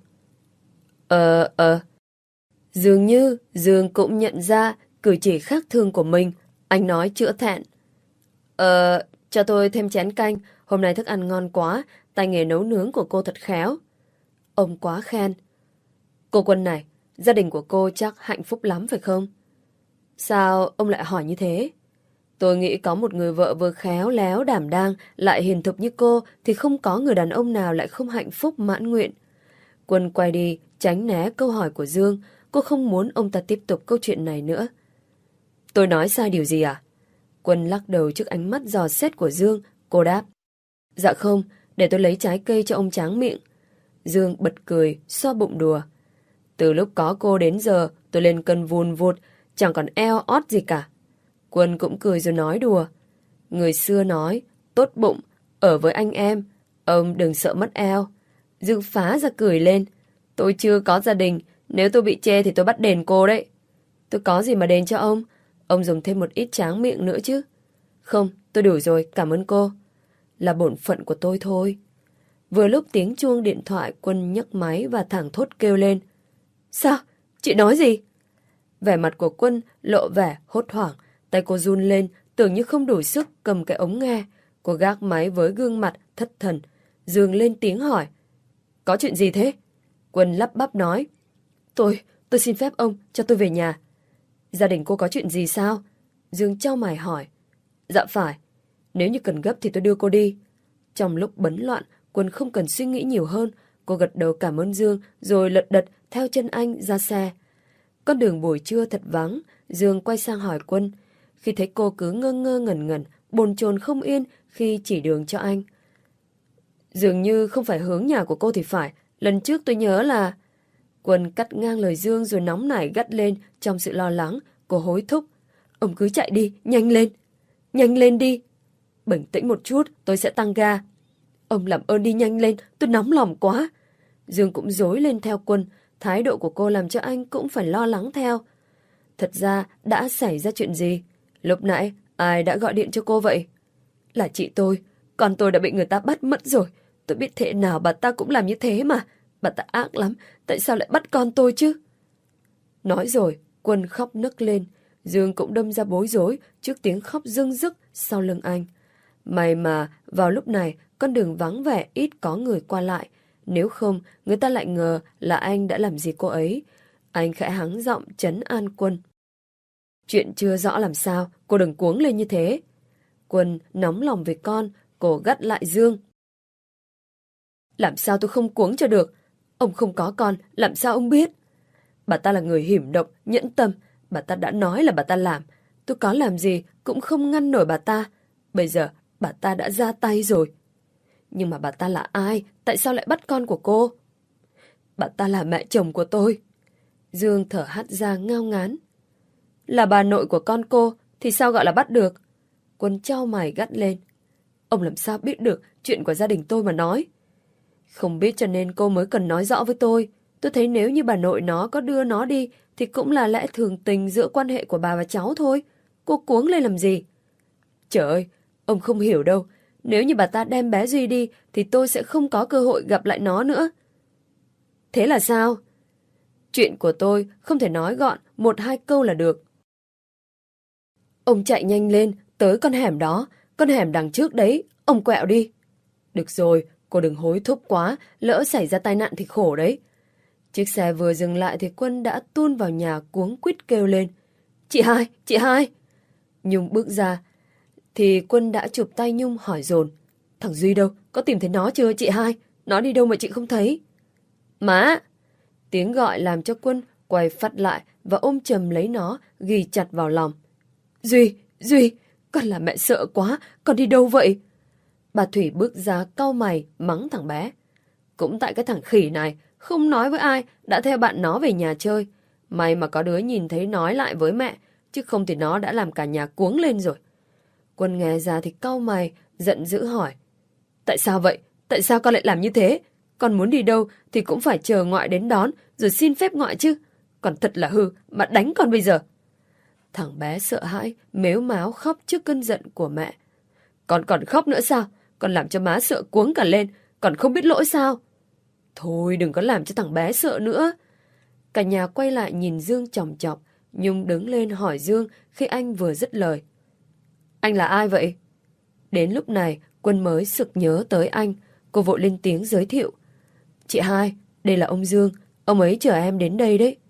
Ờ, ờ. Dường như Dương cũng nhận ra cử chỉ khác thường của mình. Anh nói chữa thẹn. Ờ, cho tôi thêm chén canh. Hôm nay thức ăn ngon quá. Tay nghề nấu nướng của cô thật khéo. Ông quá khen. Cô Quân này, gia đình của cô chắc hạnh phúc lắm phải không? Sao ông lại hỏi như thế? Tôi nghĩ có một người vợ vừa khéo léo đảm đang lại hiền thục như cô thì không có người đàn ông nào lại không hạnh phúc mãn nguyện. Quân quay đi tránh né câu hỏi của Dương. Cô không muốn ông ta tiếp tục câu chuyện này nữa. Tôi nói sai điều gì à? Quân lắc đầu trước ánh mắt dò xét của Dương. Cô đáp. Dạ không, để tôi lấy trái cây cho ông tráng miệng. Dương bật cười, xoa bụng đùa. Từ lúc có cô đến giờ tôi lên cân vùn vụt, chẳng còn eo ót gì cả. Quân cũng cười rồi nói đùa. Người xưa nói, tốt bụng, ở với anh em, ông đừng sợ mất eo. Dương phá ra cười lên. Tôi chưa có gia đình, nếu tôi bị chê thì tôi bắt đền cô đấy. Tôi có gì mà đền cho ông, ông dùng thêm một ít tráng miệng nữa chứ. Không, tôi đủ rồi, cảm ơn cô. Là bổn phận của tôi thôi. Vừa lúc tiếng chuông điện thoại, Quân nhấc máy và thẳng thốt kêu lên. Sao? Chị nói gì? Vẻ mặt của Quân lộ vẻ hốt hoảng. Tay cô run lên, tưởng như không đủ sức cầm cái ống nghe. Cô gác máy với gương mặt thất thần. Dương lên tiếng hỏi. Có chuyện gì thế? Quân lắp bắp nói. Tôi, tôi xin phép ông cho tôi về nhà. Gia đình cô có chuyện gì sao? Dương chau mày hỏi. Dạ phải. Nếu như cần gấp thì tôi đưa cô đi. Trong lúc bấn loạn, Quân không cần suy nghĩ nhiều hơn. Cô gật đầu cảm ơn Dương rồi lật đật theo chân anh ra xe. Con đường buổi trưa thật vắng. Dương quay sang hỏi Quân. Khi thấy cô cứ ngơ ngơ ngẩn ngẩn, bồn chồn không yên khi chỉ đường cho anh. Dường như không phải hướng nhà của cô thì phải. Lần trước tôi nhớ là... Quân cắt ngang lời Dương rồi nóng nảy gắt lên trong sự lo lắng. Cô hối thúc. Ông cứ chạy đi, nhanh lên. Nhanh lên đi. Bình tĩnh một chút, tôi sẽ tăng ga. Ông làm ơn đi nhanh lên, tôi nóng lòng quá. Dương cũng rối lên theo Quân. Thái độ của cô làm cho anh cũng phải lo lắng theo. Thật ra đã xảy ra chuyện gì? Lúc nãy ai đã gọi điện cho cô vậy? Là chị tôi. Con tôi đã bị người ta bắt mất rồi. Tôi biết thế nào bà ta cũng làm như thế mà. Bà ta ác lắm. Tại sao lại bắt con tôi chứ? Nói rồi, Quân khóc nức lên. Dương cũng đâm ra bối rối trước tiếng khóc rưng rức sau lưng anh. May mà vào lúc này con đường vắng vẻ ít có người qua lại. Nếu không, người ta lại ngờ là anh đã làm gì cô ấy. Anh khẽ hắng giọng trấn an Quân. Chuyện chưa rõ làm sao, cô đừng cuống lên như thế. Quân nóng lòng về con, cô gắt lại Dương. Làm sao tôi không cuống cho được? Ông không có con, làm sao ông biết? Bà ta là người hiểm độc, nhẫn tâm. Bà ta đã nói là bà ta làm. Tôi có làm gì cũng không ngăn nổi bà ta. Bây giờ bà ta đã ra tay rồi. Nhưng mà bà ta là ai? Tại sao lại bắt con của cô? Bà ta là mẹ chồng của tôi. Dương thở hắt ra ngao ngán. Là bà nội của con cô thì sao gọi là bắt được? Quân chau mày gắt lên. Ông làm sao biết được chuyện của gia đình tôi mà nói? Không biết cho nên cô mới cần nói rõ với tôi. Tôi thấy nếu như bà nội nó có đưa nó đi thì cũng là lẽ thường tình giữa quan hệ của bà và cháu thôi. Cô cuống lên làm gì? Trời ơi, ông không hiểu đâu. Nếu như bà ta đem bé Duy đi thì tôi sẽ không có cơ hội gặp lại nó nữa. Thế là sao? Chuyện của tôi không thể nói gọn một hai câu là được. Ông chạy nhanh lên, tới con hẻm đó. Con hẻm đằng trước đấy, ông quẹo đi. Được rồi, cô đừng hối thúc quá, lỡ xảy ra tai nạn thì khổ đấy. Chiếc xe vừa dừng lại thì Quân đã tuôn vào nhà cuống quýt kêu lên. Chị hai, chị hai. Nhung bước ra, thì Quân đã chụp tay Nhung hỏi dồn. Thằng Duy đâu, có tìm thấy nó chưa chị hai? Nó đi đâu mà chị không thấy? Má! Tiếng gọi làm cho Quân quay phắt lại và ôm chầm lấy nó, ghi chặt vào lòng. Duy, Duy, con là mẹ sợ quá, con đi đâu vậy? Bà Thủy bước ra cau mày mắng thằng bé. Cũng tại cái thằng khỉ này, không nói với ai, đã theo bạn nó về nhà chơi. May mà có đứa nhìn thấy nói lại với mẹ, chứ không thì nó đã làm cả nhà cuống lên rồi. Quân nghe ra thì cau mày, giận dữ hỏi. Tại sao vậy? Tại sao con lại làm như thế? Con muốn đi đâu thì cũng phải chờ ngoại đến đón, rồi xin phép ngoại chứ. Còn thật là hư, mà đánh con bây giờ. Thằng bé sợ hãi, mếu máo khóc trước cơn giận của mẹ. Con còn khóc nữa sao? còn làm cho má sợ cuống cả lên, còn không biết lỗi sao? Thôi đừng có làm cho thằng bé sợ nữa. Cả nhà quay lại nhìn Dương chòng chọc. Nhung đứng lên hỏi Dương khi anh vừa dứt lời. Anh là ai vậy? Đến lúc này, Quân mới sực nhớ tới anh. Cô vội lên tiếng giới thiệu. Chị hai, đây là ông Dương. Ông ấy chở em đến đây đấy.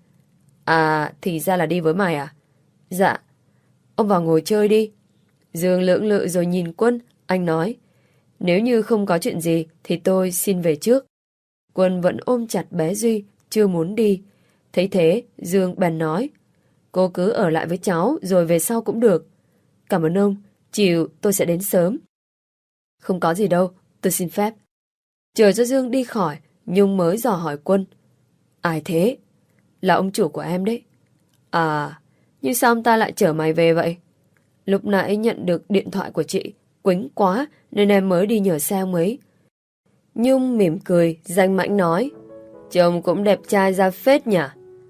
À, thì ra là đi với mày à? Dạ. Ông vào ngồi chơi đi. Dương lưỡng lự rồi nhìn Quân. Anh nói, nếu như không có chuyện gì thì tôi xin về trước. Quân vẫn ôm chặt bé Duy, chưa muốn đi. Thấy thế, Dương bèn nói, cô cứ ở lại với cháu rồi về sau cũng được. Cảm ơn ông, chiều tôi sẽ đến sớm. Không có gì đâu, tôi xin phép. Chờ cho Dương đi khỏi, Nhung mới dò hỏi Quân. Ai thế? Là ông chủ của em đấy. À, nhưng sao ông ta lại chở mày về vậy? Lúc nãy nhận được điện thoại của chị, quính quá nên em mới đi nhờ xe ông ấy. Nhung mỉm cười, danh mãnh nói, chồng cũng đẹp trai ra phết nhỉ?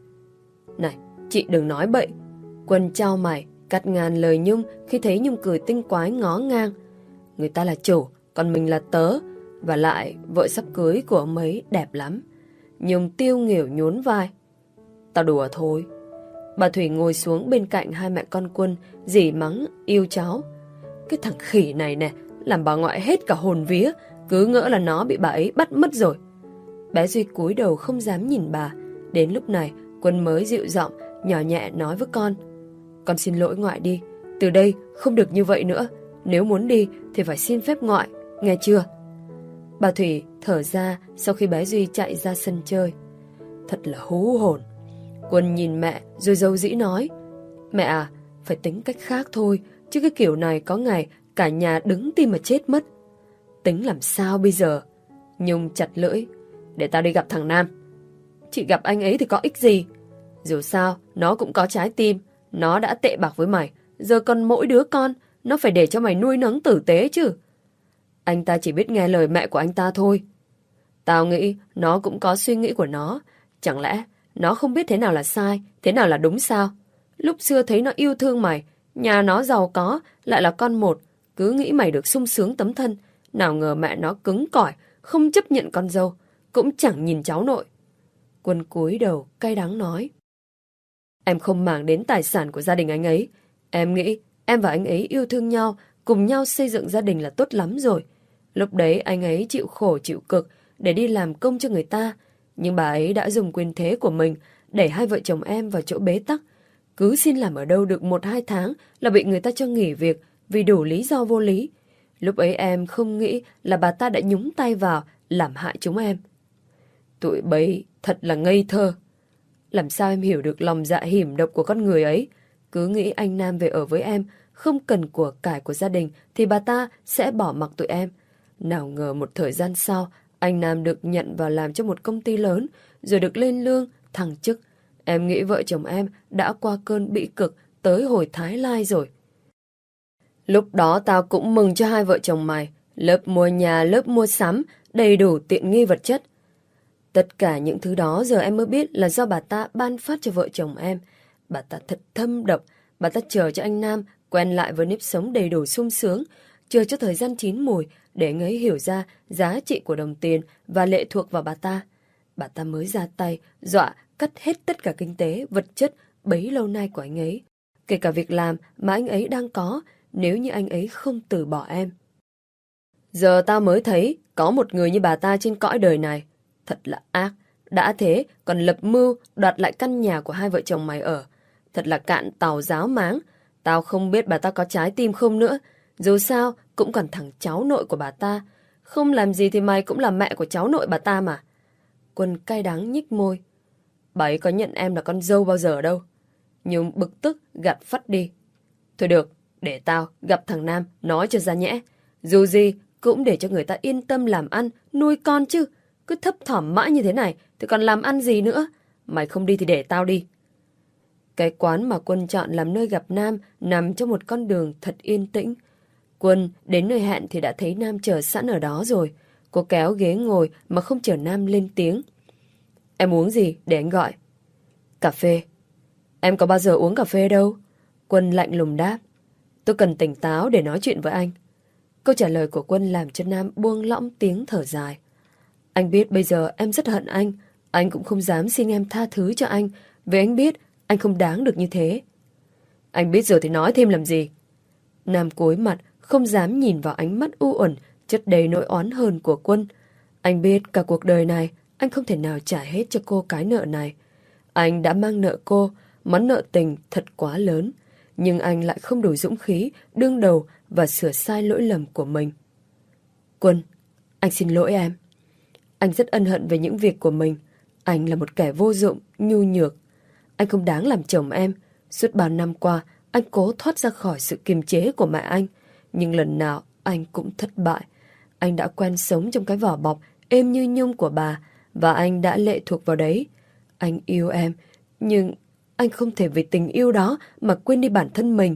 Này, chị đừng nói bậy. Quân trao mày, cắt ngang lời Nhung khi thấy Nhung cười tinh quái ngó ngang. Người ta là chủ, còn mình là tớ. Và lại, vợ sắp cưới của ông ấy đẹp lắm. Nhung tiêu nghỉu nhún vai. Tao đùa thôi. Bà Thủy ngồi xuống bên cạnh hai mẹ con Quân, dỉ mắng yêu cháu. Cái thằng khỉ này nè, làm bà ngoại hết cả hồn vía, cứ ngỡ là nó bị bà ấy bắt mất rồi. Bé Duy cúi đầu không dám nhìn bà. Đến lúc này, Quân mới dịu giọng, nhỏ nhẹ nói với con. Con xin lỗi ngoại đi, từ đây không được như vậy nữa. Nếu muốn đi thì phải xin phép ngoại, nghe chưa? Bà Thủy thở ra sau khi bé Duy chạy ra sân chơi. Thật là hú hồn. Quân nhìn mẹ rồi dâu dĩ nói, mẹ à, phải tính cách khác thôi, chứ cái kiểu này có ngày cả nhà đứng tim mà chết mất. Tính làm sao bây giờ? Nhung chặt lưỡi. Để tao đi gặp thằng Nam. Chị gặp anh ấy thì có ích gì? Dù sao, nó cũng có trái tim. Nó đã tệ bạc với mày. Giờ còn mỗi đứa con, nó phải để cho mày nuôi nấng tử tế chứ. Anh ta chỉ biết nghe lời mẹ của anh ta thôi. Tao nghĩ nó cũng có suy nghĩ của nó. Chẳng lẽ nó không biết thế nào là sai, thế nào là đúng sao? Lúc xưa thấy nó yêu thương mày, nhà nó giàu có, lại là con một, cứ nghĩ mày được sung sướng tấm thân. Nào ngờ mẹ nó cứng cỏi, không chấp nhận con dâu, cũng chẳng nhìn cháu nội. Quân cúi đầu cay đắng nói, em không màng đến tài sản của gia đình anh ấy. Em nghĩ em và anh ấy yêu thương nhau, cùng nhau xây dựng gia đình là tốt lắm rồi. Lúc đấy anh ấy chịu khổ chịu cực để đi làm công cho người ta, nhưng bà ấy đã dùng quyền thế của mình đẩy hai vợ chồng em vào chỗ bế tắc. Cứ xin làm ở đâu được một hai tháng là bị người ta cho nghỉ việc vì đủ lý do vô lý. Lúc ấy em không nghĩ là bà ta đã nhúng tay vào làm hại chúng em. Tụi bấy thật là ngây thơ. Làm sao em hiểu được lòng dạ hiểm độc của con người ấy? Cứ nghĩ anh Nam về ở với em, không cần của cải của gia đình thì bà ta sẽ bỏ mặc tụi em. Nào ngờ một thời gian sau, anh Nam được nhận vào làm cho một công ty lớn, rồi được lên lương, thăng chức. Em nghĩ vợ chồng em đã qua cơn bị cực tới hồi Thái Lai rồi. Lúc đó tao cũng mừng cho hai vợ chồng mày. Lớp mua nhà, lớp mua sắm, đầy đủ tiện nghi vật chất. Tất cả những thứ đó giờ em mới biết là do bà ta ban phát cho vợ chồng em. Bà ta thật thâm độc. Bà ta chờ cho anh Nam quen lại với nếp sống đầy đủ sung sướng, chờ cho thời gian chín mùi để anh ấy hiểu ra giá trị của đồng tiền và lệ thuộc vào bà ta. Bà ta mới ra tay, dọa cắt hết tất cả kinh tế, vật chất bấy lâu nay của anh ấy. Kể cả việc làm mà anh ấy đang có, nếu như anh ấy không từ bỏ em. Giờ tao mới thấy có một người như bà ta trên cõi đời này. Thật là ác. Đã thế còn lập mưu đoạt lại căn nhà của hai vợ chồng mày ở. Thật là cạn tàu giáo máng. Tao không biết bà ta có trái tim không nữa. Dù sao cũng còn thằng cháu nội của bà ta. Không làm gì thì mày cũng là mẹ của cháu nội bà ta mà. Quân cay đắng nhích môi. Bà ấy có nhận em là con dâu bao giờ đâu. Nhưng bực tức gạt phắt đi. Thôi được, để tao gặp thằng Nam nói cho ra nhẽ. Dù gì cũng để cho người ta yên tâm làm ăn, nuôi con chứ. Cứ thấp thỏm mãi như thế này thì còn làm ăn gì nữa. Mày không đi thì để tao đi. Cái quán mà Quân chọn làm nơi gặp Nam nằm trong một con đường thật yên tĩnh. Quân đến nơi hẹn thì đã thấy Nam chờ sẵn ở đó rồi. Cô kéo ghế ngồi mà không chờ Nam lên tiếng. Em uống gì để anh gọi? Cà phê. Em có bao giờ uống cà phê đâu. Quân lạnh lùng đáp. Tôi cần tỉnh táo để nói chuyện với anh. Câu trả lời của Quân làm cho Nam buông lỏng tiếng thở dài. Anh biết bây giờ em rất hận anh. Anh cũng không dám xin em tha thứ cho anh, vì anh biết anh không đáng được như thế. Anh biết rồi thì nói thêm làm gì? Nam cúi mặt, không dám nhìn vào ánh mắt u uẩn, chất đầy nỗi oán hờn của Quân. Anh biết cả cuộc đời này, anh không thể nào trả hết cho cô cái nợ này. Anh đã mang nợ cô, món nợ tình thật quá lớn. Nhưng anh lại không đủ dũng khí đương đầu và sửa sai lỗi lầm của mình. Quân, anh xin lỗi em. Anh rất ân hận về những việc của mình. Anh là một kẻ vô dụng, nhu nhược. Anh không đáng làm chồng em. Suốt bao năm qua, anh cố thoát ra khỏi sự kiềm chế của mẹ anh. Nhưng lần nào anh cũng thất bại. Anh đã quen sống trong cái vỏ bọc êm như nhung của bà, và anh đã lệ thuộc vào đấy. Anh yêu em, nhưng anh không thể vì tình yêu đó mà quên đi bản thân mình.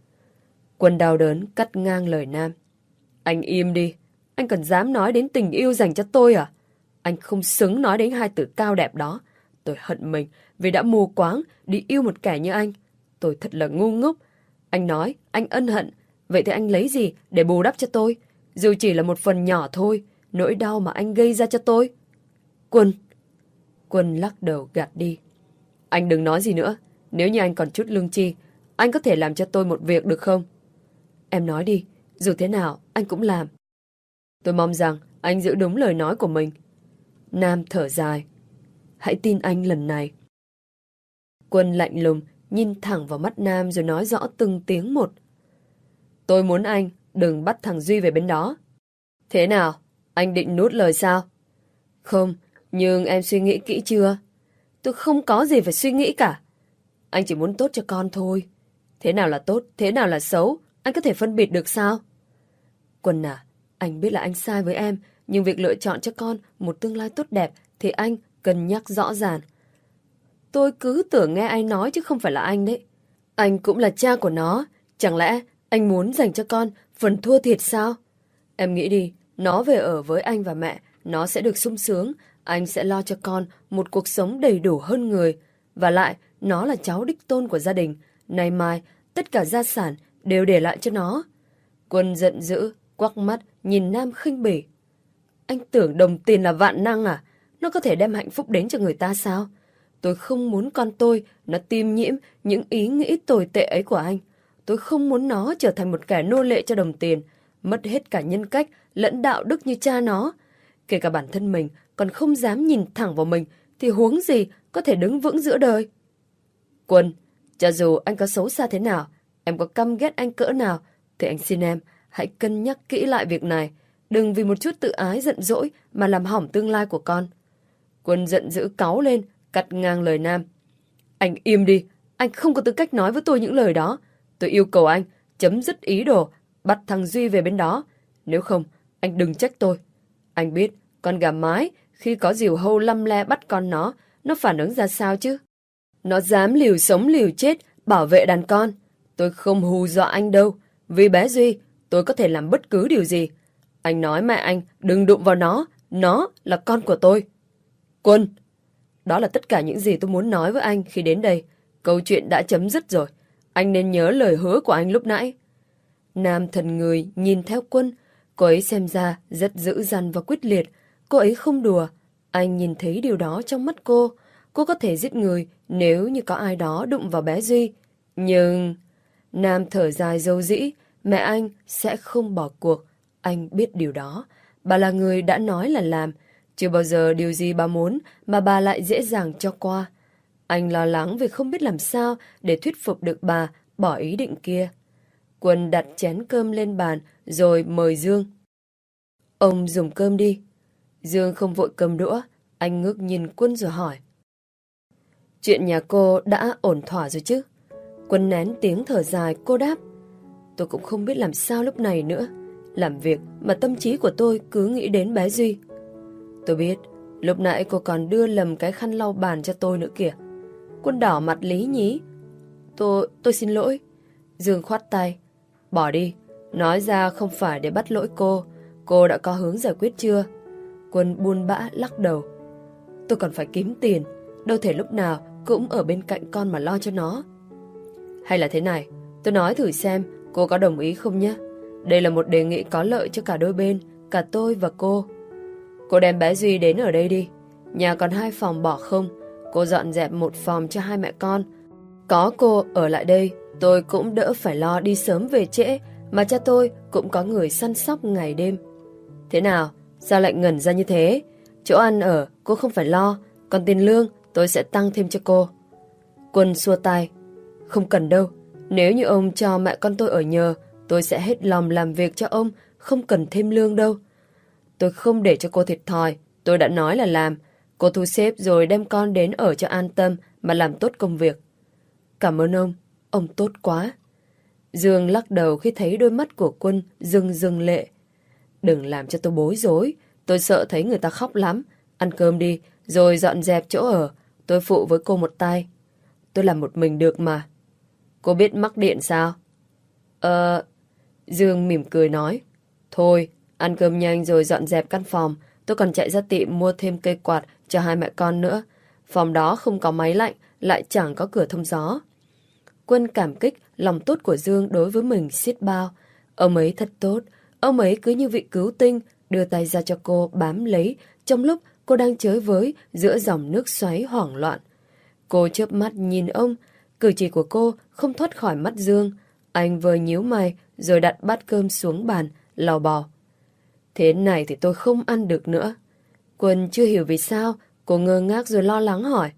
Quân đau đớn cắt ngang lời Nam. Anh im đi. Anh còn dám nói đến tình yêu dành cho tôi à? Anh không xứng nói đến hai từ cao đẹp đó. Tôi hận mình vì đã mù quáng đi yêu một kẻ như anh. Tôi thật là ngu ngốc. Anh nói anh ân hận. Vậy thì anh lấy gì để bù đắp cho tôi? Dù chỉ là một phần nhỏ thôi, nỗi đau mà anh gây ra cho tôi. Quân. Quân lắc đầu gạt đi. Anh đừng nói gì nữa. Nếu như anh còn chút lương tri, anh có thể làm cho tôi một việc được không? Em nói đi. Dù thế nào, anh cũng làm. Tôi mong rằng anh giữ đúng lời nói của mình. Nam thở dài. Hãy tin anh lần này. Quân lạnh lùng nhìn thẳng vào mắt Nam rồi nói rõ từng tiếng một. Tôi muốn anh đừng bắt thằng Duy về bên đó. Thế nào? Anh định nuốt lời sao? Không, nhưng em suy nghĩ kỹ chưa? Tôi không có gì phải suy nghĩ cả. Anh chỉ muốn tốt cho con thôi. Thế nào là tốt, thế nào là xấu, anh có thể phân biệt được sao? Quân à, anh biết là anh sai với em, nhưng việc lựa chọn cho con một tương lai tốt đẹp thì anh cân nhắc rõ ràng. Tôi cứ tưởng nghe anh nói chứ không phải là anh đấy. Anh cũng là cha của nó. Chẳng lẽ anh muốn dành cho con phần thua thiệt sao? Em nghĩ đi, nó về ở với anh và mẹ, nó sẽ được sung sướng. Anh sẽ lo cho con một cuộc sống đầy đủ hơn người. Và lại, nó là cháu đích tôn của gia đình. Nay mai, tất cả gia sản đều để lại cho nó. Quân giận dữ, quắc mắt, nhìn Nam khinh bỉ. Anh tưởng đồng tiền là vạn năng à? Nó có thể đem hạnh phúc đến cho người ta sao? Tôi không muốn con tôi nó tiêm nhiễm những ý nghĩ tồi tệ ấy của anh. Tôi không muốn nó trở thành một kẻ nô lệ cho đồng tiền, mất hết cả nhân cách lẫn đạo đức như cha nó. Kể cả bản thân mình còn không dám nhìn thẳng vào mình thì huống gì có thể đứng vững giữa đời. Quân, cho dù anh có xấu xa thế nào, em có căm ghét anh cỡ nào, thì anh xin em hãy cân nhắc kỹ lại việc này. Đừng vì một chút tự ái giận dỗi mà làm hỏng tương lai của con. Quân giận dữ cáu lên, cắt ngang lời Nam. Anh im đi, anh không có tư cách nói với tôi những lời đó. Tôi yêu cầu anh chấm dứt ý đồ bắt thằng Duy về bên đó. Nếu không, anh đừng trách tôi. Anh biết con gà mái khi có diều hâu lăm le bắt con nó, nó phản ứng ra sao chứ? Nó dám liều sống liều chết bảo vệ đàn con. Tôi không hù dọa anh đâu. Vì bé Duy, tôi có thể làm bất cứ điều gì. Anh nói mẹ anh đừng đụng vào nó. Nó là con của tôi. Quân, đó là tất cả những gì tôi muốn nói với anh khi đến đây. Câu chuyện đã chấm dứt rồi. Anh nên nhớ lời hứa của anh lúc nãy. Nam thần người nhìn theo Quân. Cô ấy xem ra rất dữ dằn và quyết liệt. Cô ấy không đùa. Anh nhìn thấy điều đó trong mắt cô. Cô có thể giết người nếu như có ai đó đụng vào bé Duy. Nhưng... Nam thở dài dâu dĩ. Mẹ anh sẽ không bỏ cuộc. Anh biết điều đó. Bà là người đã nói là làm. Chưa bao giờ điều gì bà muốn mà bà lại dễ dàng cho qua. Anh lo lắng vì không biết làm sao để thuyết phục được bà bỏ ý định kia. Quân đặt chén cơm lên bàn rồi mời Dương. Ông dùng cơm đi. Dương không vội cầm đũa. Anh ngước nhìn Quân rồi hỏi. Chuyện nhà cô đã ổn thỏa rồi chứ? Quân nén tiếng thở dài, cô đáp. Tôi cũng không biết làm sao lúc này nữa. Làm việc mà tâm trí của tôi cứ nghĩ đến bé Duy. Tôi biết, lúc nãy cô còn đưa lầm cái khăn lau bàn cho tôi nữa kìa. Quân đỏ mặt lý nhí. Tôi, tôi xin lỗi. Dương khoát tay. Bỏ đi, nói ra không phải để bắt lỗi cô. Cô đã có hướng giải quyết chưa? Quân buồn bã lắc đầu. Tôi còn phải kiếm tiền. Đâu thể lúc nào cũng ở bên cạnh con mà lo cho nó. Hay là thế này, tôi nói thử xem cô có đồng ý không nhé. Đây là một đề nghị có lợi cho cả đôi bên, cả tôi và cô. Cô đem bé Duy đến ở đây đi. Nhà còn hai phòng bỏ không, cô dọn dẹp một phòng cho hai mẹ con. Có cô ở lại đây, tôi cũng đỡ phải lo đi sớm về trễ, mà cha tôi cũng có người săn sóc ngày đêm. Thế nào, sao lại ngẩn ra như thế? Chỗ ăn ở cô không phải lo, còn tiền lương tôi sẽ tăng thêm cho cô. Quân xua tay. Không cần đâu, nếu như ông cho mẹ con tôi ở nhờ, tôi sẽ hết lòng làm việc cho ông, không cần thêm lương đâu. Tôi không để cho cô thiệt thòi, tôi đã nói là làm. Cô thu xếp rồi đem con đến ở cho an tâm mà làm tốt công việc. Cảm ơn ông, ông tốt quá. Dương lắc đầu khi thấy đôi mắt của Quân rưng rưng lệ. Đừng làm cho tôi bối rối, tôi sợ thấy người ta khóc lắm. Ăn cơm đi, rồi dọn dẹp chỗ ở, tôi phụ với cô một tay. Tôi làm một mình được mà. Cô biết mắc điện sao? Ờ... Dương mỉm cười nói. Thôi, ăn cơm nhanh rồi dọn dẹp căn phòng. Tôi còn chạy ra tiệm mua thêm cây quạt cho hai mẹ con nữa. Phòng đó không có máy lạnh, lại chẳng có cửa thông gió. Quân cảm kích lòng tốt của Dương đối với mình xiết bao. Ông ấy thật tốt, ông ấy cứ như vị cứu tinh, đưa tay ra cho cô bám lấy trong lúc cô đang chới với giữa dòng nước xoáy hoảng loạn. Cô chớp mắt nhìn ông, cử chỉ của cô không thoát khỏi mắt Dương. Anh vừa nhíu mày rồi đặt bát cơm xuống bàn, lò bò. Thế này thì tôi không ăn được nữa. Quân chưa hiểu vì sao, cô ngơ ngác rồi lo lắng hỏi.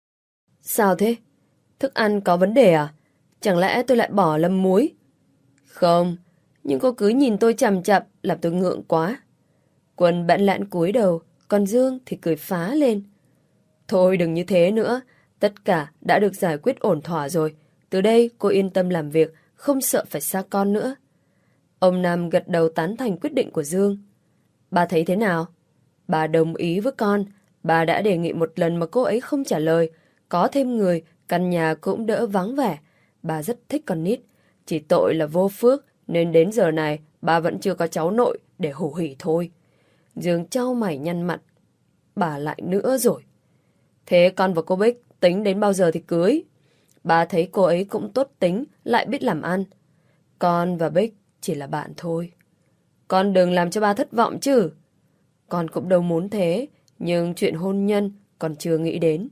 Sao thế? Thức ăn có vấn đề à? Chẳng lẽ tôi lại bỏ lầm muối? Không, nhưng cô cứ nhìn tôi chằm chằm làm tôi ngượng quá. Quân bẽn lẽn cúi đầu, còn Dương thì cười phá lên. Thôi đừng như thế nữa, tất cả đã được giải quyết ổn thỏa rồi. Từ đây cô yên tâm làm việc, không sợ phải xa con nữa. Ông Nam gật đầu tán thành quyết định của Dương. Bà thấy thế nào? Bà đồng ý với con. Bà đã đề nghị một lần mà cô ấy không trả lời. Có thêm người, căn nhà cũng đỡ vắng vẻ. Bà rất thích con nít. Chỉ tội là vô phước, nên đến giờ này bà vẫn chưa có cháu nội để hổ hỉ thôi. Dương chau mày nhăn mặt. Bà lại nữa rồi. Thế con và cô Bích tính đến bao giờ thì cưới? Bà thấy cô ấy cũng tốt tính, lại biết làm ăn. Con và Bích chỉ là bạn thôi. Con đừng làm cho ba thất vọng chứ. Con cũng đâu muốn thế, nhưng chuyện hôn nhân còn chưa nghĩ đến.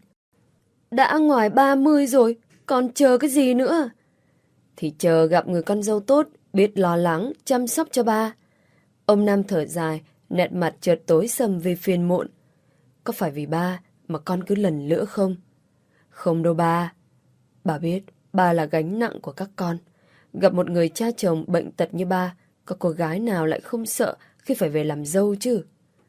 Đã ngoài ba mươi rồi, còn chờ cái gì nữa? Thì chờ gặp người con dâu tốt, biết lo lắng, chăm sóc cho ba. Ông Nam thở dài, nét mặt chợt tối sầm vì phiền muộn. Có phải vì ba mà con cứ lần lữa không? Không đâu ba. Bà biết, ba là gánh nặng của các con. Gặp một người cha chồng bệnh tật như ba, có cô gái nào lại không sợ khi phải về làm dâu chứ?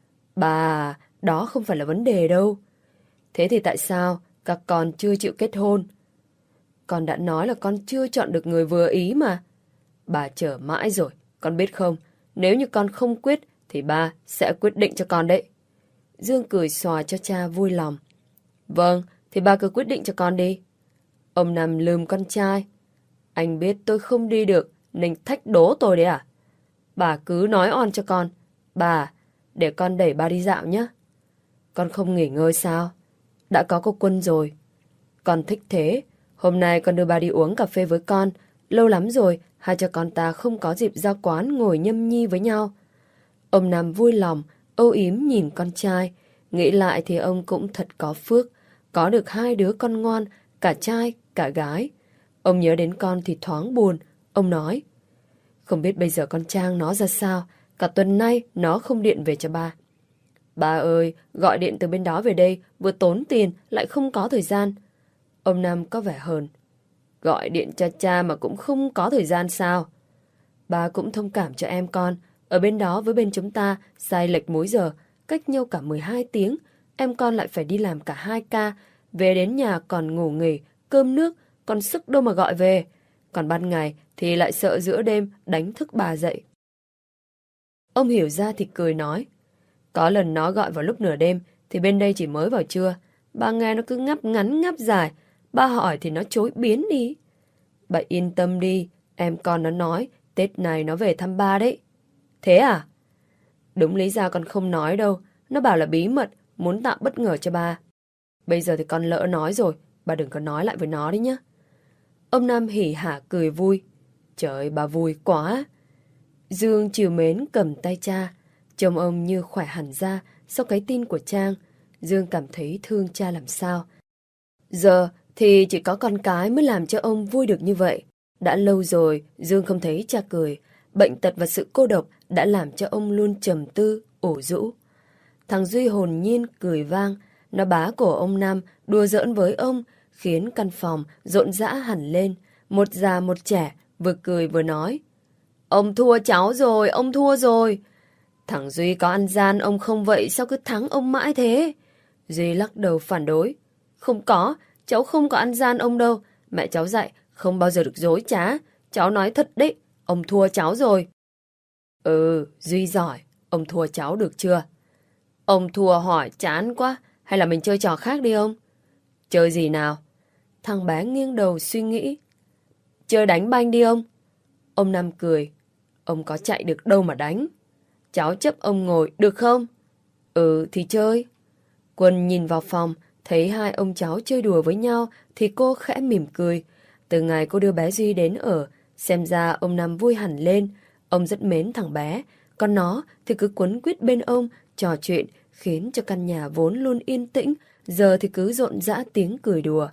Bà, đó không phải là vấn đề đâu. Thế thì tại sao các con chưa chịu kết hôn? Con đã nói là con chưa chọn được người vừa ý mà. Bà chờ mãi rồi, con biết không? Nếu như con không quyết thì ba sẽ quyết định cho con đấy. Dương cười xòa cho cha vui lòng. Vâng, thì ba cứ quyết định cho con đi. Ông Nam lườm con trai. Anh biết tôi không đi được nên thách đố tôi đấy à? Bà cứ nói on cho con. Bà, để con đẩy ba đi dạo nhé. Con không nghỉ ngơi sao? Đã có cô Quân rồi. Con thích thế. Hôm nay con đưa ba đi uống cà phê với con. Lâu lắm rồi, hai cha con ta không có dịp ra quán ngồi nhâm nhi với nhau. Ông Nam vui lòng, âu yếm nhìn con trai. Nghĩ lại thì ông cũng thật có phước. Có được hai đứa con ngoan, cả trai, cả gái. Ông nhớ đến con thì thoáng buồn. Ông nói, không biết bây giờ con Trang nó ra sao. Cả tuần nay nó không điện về cho ba. Ba ơi, gọi điện từ bên đó về đây, vừa tốn tiền, lại không có thời gian. Ông Nam có vẻ hờn. Gọi điện cho cha mà cũng không có thời gian sao? Ba cũng thông cảm cho em con. Ở bên đó với bên chúng ta, sai lệch múi giờ, cách nhau cả mười hai tiếng. Em con lại phải đi làm cả hai ca. Về đến nhà còn ngủ nghỉ, cơm nước, còn sức đâu mà gọi về. Còn ban ngày thì lại sợ giữa đêm đánh thức bà dậy. Ông hiểu ra thì cười nói. Có lần nó gọi vào lúc nửa đêm thì bên đây chỉ mới vào trưa. Bà nghe nó cứ ngáp ngắn ngáp dài. Ba hỏi thì nó chối biến đi. Bà yên tâm đi, em con nó nói Tết này nó về thăm ba đấy. Thế à? Đúng lý ra con không nói đâu. Nó bảo là bí mật, muốn tạo bất ngờ cho ba. Bây giờ thì con lỡ nói rồi, bà đừng có nói lại với nó đấy nhá. Ông Nam hỉ hả cười vui. Trời ơi, bà vui quá. Dương trìu mến cầm tay cha. Trông ông như khỏe hẳn ra sau cái tin của Trang. Dương cảm thấy thương cha làm sao. Giờ thì chỉ có con cái mới làm cho ông vui được như vậy. Đã lâu rồi Dương không thấy cha cười. Bệnh tật và sự cô độc đã làm cho ông luôn trầm tư, ủ rũ. Thằng Duy hồn nhiên cười vang. Nó bá cổ ông Năm, đùa giỡn với ông, khiến căn phòng rộn rã hẳn lên. Một già một trẻ vừa cười vừa nói: Ông thua cháu rồi, ông thua rồi. Thằng Duy có ăn gian ông không vậy, sao cứ thắng ông mãi thế? Duy lắc đầu phản đối: Không có, cháu không có ăn gian ông đâu. Mẹ cháu dạy không bao giờ được dối trá. Cháu nói thật đấy, ông thua cháu rồi. Ừ, Duy giỏi, ông thua cháu được chưa? Ông thua hỏi chán quá, hay là mình chơi trò khác đi ông? Chơi gì nào? Thằng bé nghiêng đầu suy nghĩ. Chơi đánh banh đi ông. Ông Năm cười: Ông có chạy được đâu mà đánh. Cháu chấp ông ngồi được không? Ừ thì chơi. Quân nhìn vào phòng, thấy hai ông cháu chơi đùa với nhau thì cô khẽ mỉm cười. Từ ngày cô đưa bé Duy đến ở, xem ra ông Năm vui hẳn lên. Ông rất mến thằng bé, còn nó thì cứ quấn quýt bên ông, trò chuyện, khiến cho căn nhà vốn luôn yên tĩnh, giờ thì cứ rộn rã tiếng cười đùa.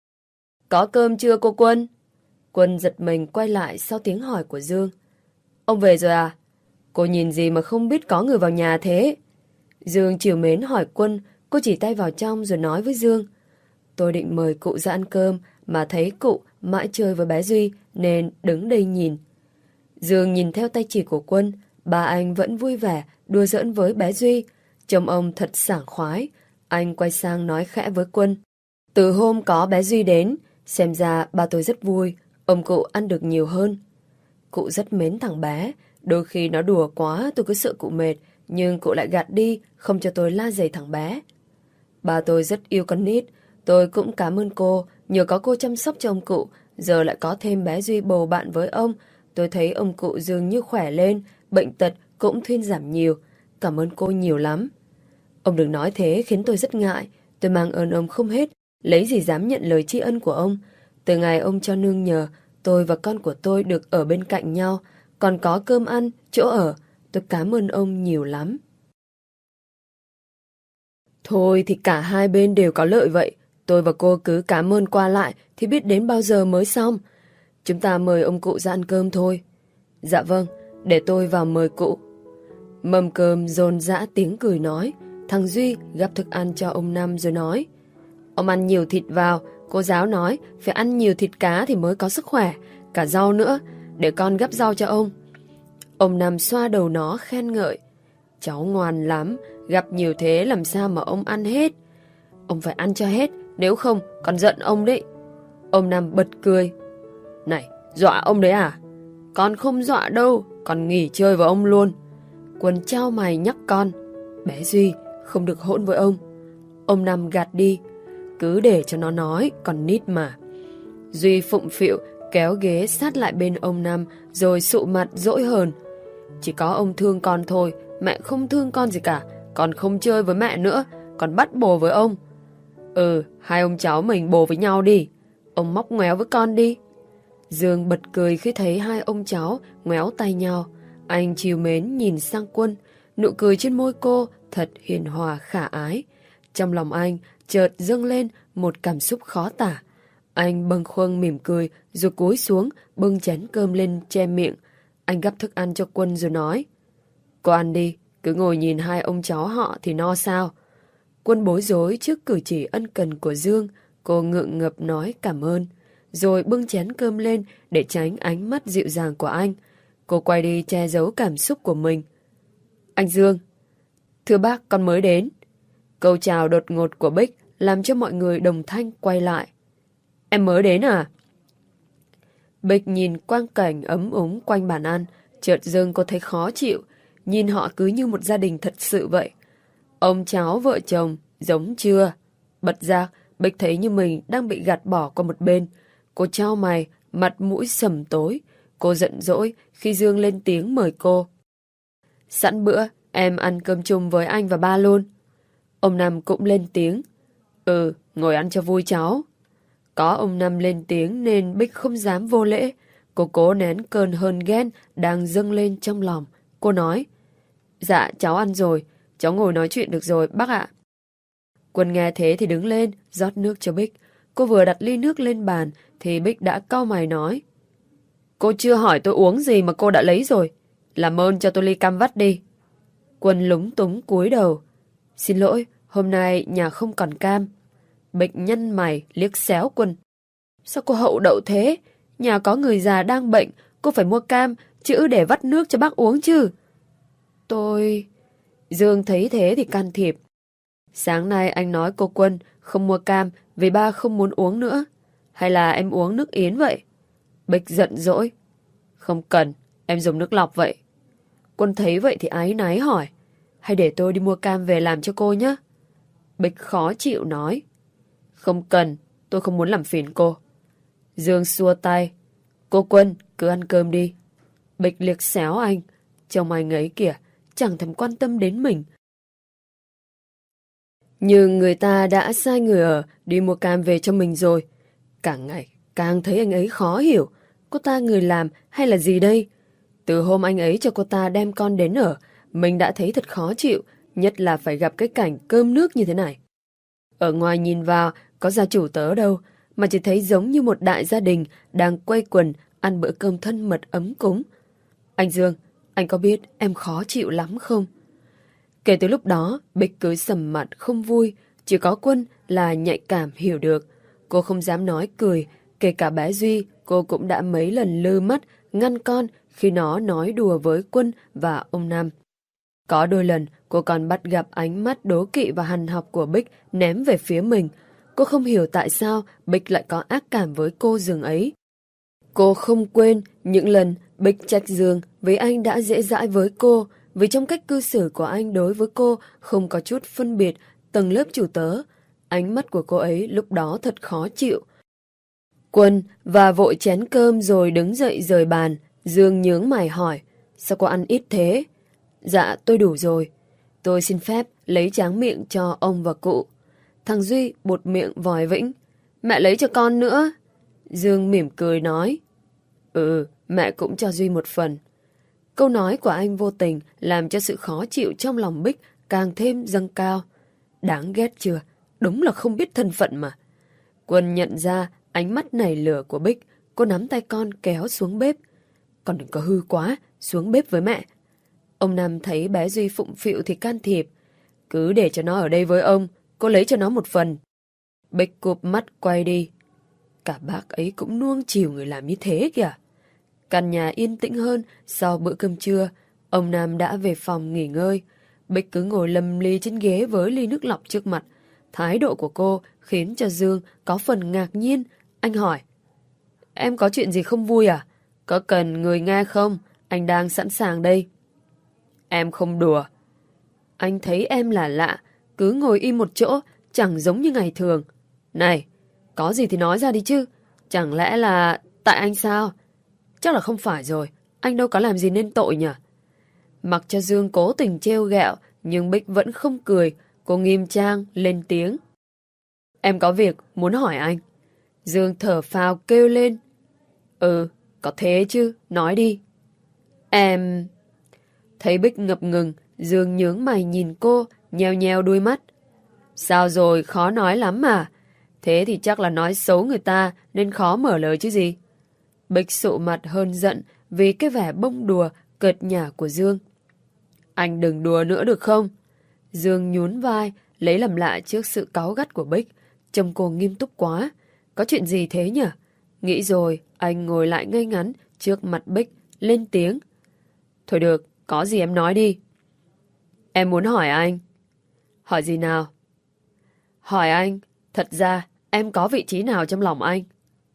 Có cơm chưa cô Quân? Quân giật mình quay lại sau tiếng hỏi của Dương. Ông về rồi à? Cô nhìn gì mà không biết có người vào nhà thế? Dương trìu mến hỏi Quân, cô chỉ tay vào trong rồi nói với Dương. Tôi định mời cụ ra ăn cơm, mà thấy cụ mãi chơi với bé Duy nên đứng đây nhìn. Dương nhìn theo tay chỉ của Quân, ba anh vẫn vui vẻ đùa giỡn với bé Duy. Trông ông thật sảng khoái. Anh quay sang nói khẽ với Quân. Từ hôm có bé Duy đến, xem ra ba tôi rất vui, ông cụ ăn được nhiều hơn. Cụ rất mến thằng bé, đôi khi nó đùa quá tôi cứ sợ cụ mệt, nhưng cụ lại gạt đi, không cho tôi la dày thằng bé. Ba tôi rất yêu con nít, tôi cũng cảm ơn cô, nhờ có cô chăm sóc cho ông cụ, giờ lại có thêm bé Duy bầu bạn với ông. Tôi thấy ông cụ dường như khỏe lên, bệnh tật cũng thuyên giảm nhiều. Cảm ơn cô nhiều lắm. Ông đừng nói thế khiến tôi rất ngại, tôi mang ơn ông không hết, lấy gì dám nhận lời tri ân của ông. Từ ngày ông cho nương nhờ, tôi và con của tôi được ở bên cạnh nhau, còn có cơm ăn, chỗ ở, tôi cảm ơn ông nhiều lắm. Thôi thì cả hai bên đều có lợi vậy, tôi và cô cứ cảm ơn qua lại thì biết đến bao giờ mới xong. Chúng ta mời ông cụ ra ăn cơm thôi. Dạ vâng, để tôi vào mời cụ. Mâm cơm dồn dã tiếng cười nói. Thằng Duy gắp thức ăn cho ông Năm rồi nói. Ông ăn nhiều thịt vào, cô giáo nói phải ăn nhiều thịt cá thì mới có sức khỏe, cả rau nữa, để con gắp rau cho ông. Ông Năm xoa đầu nó khen ngợi. Cháu ngoan lắm, gặp nhiều thế làm sao mà ông ăn hết. Ông phải ăn cho hết, nếu không con giận ông đấy. Ông Năm bật cười. Này, dọa ông đấy à? Con không dọa đâu, con nghỉ chơi với ông luôn. Quân trao mày nhắc con. Bé Duy không được hỗn với ông. Ông Năm gạt đi. Cứ để cho nó nói, còn nít mà. Duy phụng phịu kéo ghế sát lại bên ông Năm rồi sụ mặt dỗi hờn. Chỉ có ông thương con thôi, mẹ không thương con gì cả. Con không chơi với mẹ nữa, con bắt bồ với ông. Ừ, hai ông cháu mình bồ với nhau đi. Ông móc ngoéo với con đi. Dương bật cười khi thấy hai ông cháu ngoéo tay nhau. Anh trìu mến nhìn sang Quân. Nụ cười trên môi cô thật hiền hòa khả ái. Trong lòng anh chợt dâng lên một cảm xúc khó tả. Anh bâng khuâng mỉm cười rồi cúi xuống bưng chén cơm lên che miệng. Anh gắp thức ăn cho Quân rồi nói. Cô ăn đi, cứ ngồi nhìn hai ông cháu họ thì no sao. Quân bối rối trước cử chỉ ân cần của Dương. Cô ngượng ngập nói cảm ơn, rồi bưng chén cơm lên để tránh ánh mắt dịu dàng của anh. Cô quay đi che giấu cảm xúc của mình. Anh Dương. Thưa bác, con mới đến. Câu chào đột ngột của Bích làm cho mọi người đồng thanh quay lại. Em mới đến à? Bích nhìn quang cảnh ấm úng quanh bàn ăn, chợt dưng cô thấy khó chịu. Nhìn họ cứ như một gia đình thật sự vậy. Ông cháu vợ chồng giống chưa? Bật giác Bích thấy như mình đang bị gạt bỏ qua một bên. Cô chau mày, mặt mũi sầm tối. Cô giận dỗi khi Dương lên tiếng mời cô. Sẵn bữa, em ăn cơm chung với anh và ba luôn. Ông Năm cũng lên tiếng. Ừ, ngồi ăn cho vui cháu. Có ông Năm lên tiếng nên Bích không dám vô lễ. Cô cố nén cơn hờn ghen đang dâng lên trong lòng. Cô nói, dạ cháu ăn rồi, cháu ngồi nói chuyện được rồi bác ạ. Quân nghe thế thì đứng lên, rót nước cho Bích. Cô vừa đặt ly nước lên bàn thì Bích đã cau mày nói, cô chưa hỏi tôi uống gì mà cô đã lấy rồi. Làm ơn cho tôi ly cam vắt đi. Quân lúng túng cúi đầu, xin lỗi, hôm nay nhà không còn cam. Bích nhăn mày liếc xéo Quân, sao cô hậu đậu thế? Nhà có người già đang bệnh, cô phải mua cam chứ để vắt nước cho bác uống chứ. Tôi... Dương thấy thế thì can thiệp. Sáng nay anh nói cô Quân không mua cam vì ba không muốn uống nữa. Hay là em uống nước yến vậy? Bích giận dỗi. Không cần, em dùng nước lọc vậy. Quân thấy vậy thì áy náy hỏi, hay để tôi đi mua cam về làm cho cô nhé? Bích khó chịu nói, không cần, tôi không muốn làm phiền cô. Dương xua tay, cô Quân cứ ăn cơm đi. Bích liếc xéo anh, trông anh ấy kìa, chẳng thèm quan tâm đến mình. Nhưng người ta đã sai người ở đi mua cam về cho mình rồi. Càng ngày càng thấy anh ấy khó hiểu, cô ta người làm hay là gì đây? Từ hôm anh ấy cho cô ta đem con đến ở, mình đã thấy thật khó chịu, nhất là phải gặp cái cảnh cơm nước như thế này. Ở ngoài nhìn vào có gia chủ tớ đâu, mà chỉ thấy giống như một đại gia đình đang quây quần ăn bữa cơm thân mật ấm cúng. Anh Dương, anh có biết em khó chịu lắm không? Kể từ lúc đó, Bích cứ sầm mặt không vui, chỉ có Quân là nhạy cảm hiểu được. Cô không dám nói cười, kể cả bé Duy, cô cũng đã mấy lần lơ mắt ngăn con khi nó nói đùa với Quân và ông Nam. Có đôi lần cô còn bắt gặp ánh mắt đố kỵ và hằn học của Bích ném về phía mình. Cô không hiểu tại sao Bích lại có ác cảm với cô Dương ấy. Cô không quên những lần Bích trách Dương vì anh đã dễ dãi với cô, vì trong cách cư xử của anh đối với cô không có chút phân biệt tầng lớp chủ tớ. Ánh mắt của cô ấy lúc đó thật khó chịu. Quân và vội chén cơm rồi đứng dậy rời bàn. Dương nhướng mày hỏi, sao cô ăn ít thế? Dạ tôi đủ rồi. Tôi xin phép lấy tráng miệng cho ông và cụ. Thằng Duy bụt miệng vòi vĩnh, mẹ lấy cho con nữa. Dương mỉm cười nói, ừ, mẹ cũng cho Duy một phần. Câu nói của anh vô tình làm cho sự khó chịu trong lòng Bích càng thêm dâng cao. Đáng ghét chưa? Đúng là không biết thân phận mà. Quân nhận ra ánh mắt nảy lửa của Bích, cô nắm tay con kéo xuống bếp. Con đừng có hư quá, xuống bếp với mẹ. Ông Nam thấy bé Duy phụng phịu thì can thiệp. Cứ để cho nó ở đây với ông, cô lấy cho nó một phần. Bích cụp mắt quay đi. Cả bác ấy cũng nuông chiều người làm như thế kìa. Căn nhà yên tĩnh hơn sau bữa cơm trưa. Ông Nam đã về phòng nghỉ ngơi. Bích cứ ngồi lầm ly trên ghế với ly nước lọc trước mặt. Thái độ của cô khiến cho Dương có phần ngạc nhiên. Anh hỏi, em có chuyện gì không vui à? Có cần người nghe không? Anh đang sẵn sàng đây. Em không đùa. Anh thấy em là lạ, cứ ngồi im một chỗ, chẳng giống như ngày thường. Này, có gì thì nói ra đi chứ. Chẳng lẽ là tại anh sao? Chắc là không phải rồi, anh đâu có làm gì nên tội nhỉ? Mặc cho Dương cố tình trêu ghẹo, nhưng Bích vẫn không cười. Cô nghiêm trang lên tiếng. Em có việc muốn hỏi anh. Dương thở phào kêu lên. Ừ, có thế chứ, nói đi. Em... Thấy Bích ngập ngừng, Dương nhướng mày nhìn cô, nheo nheo đuôi mắt. Sao rồi, khó nói lắm mà. Thế thì chắc là nói xấu người ta nên khó mở lời chứ gì. Bích sụ mặt hơn giận vì cái vẻ bông đùa cợt nhả của Dương. Anh đừng đùa nữa được không? Dương nhún vai, lấy làm lạ trước sự cáu gắt của Bích. Trông cô nghiêm túc quá. Có chuyện gì thế nhỉ? Nghĩ rồi, anh ngồi lại ngay ngắn trước mặt Bích, lên tiếng. Thôi được, có gì em nói đi. Em muốn hỏi anh. Hỏi gì nào? Hỏi anh, thật ra em có vị trí nào trong lòng anh?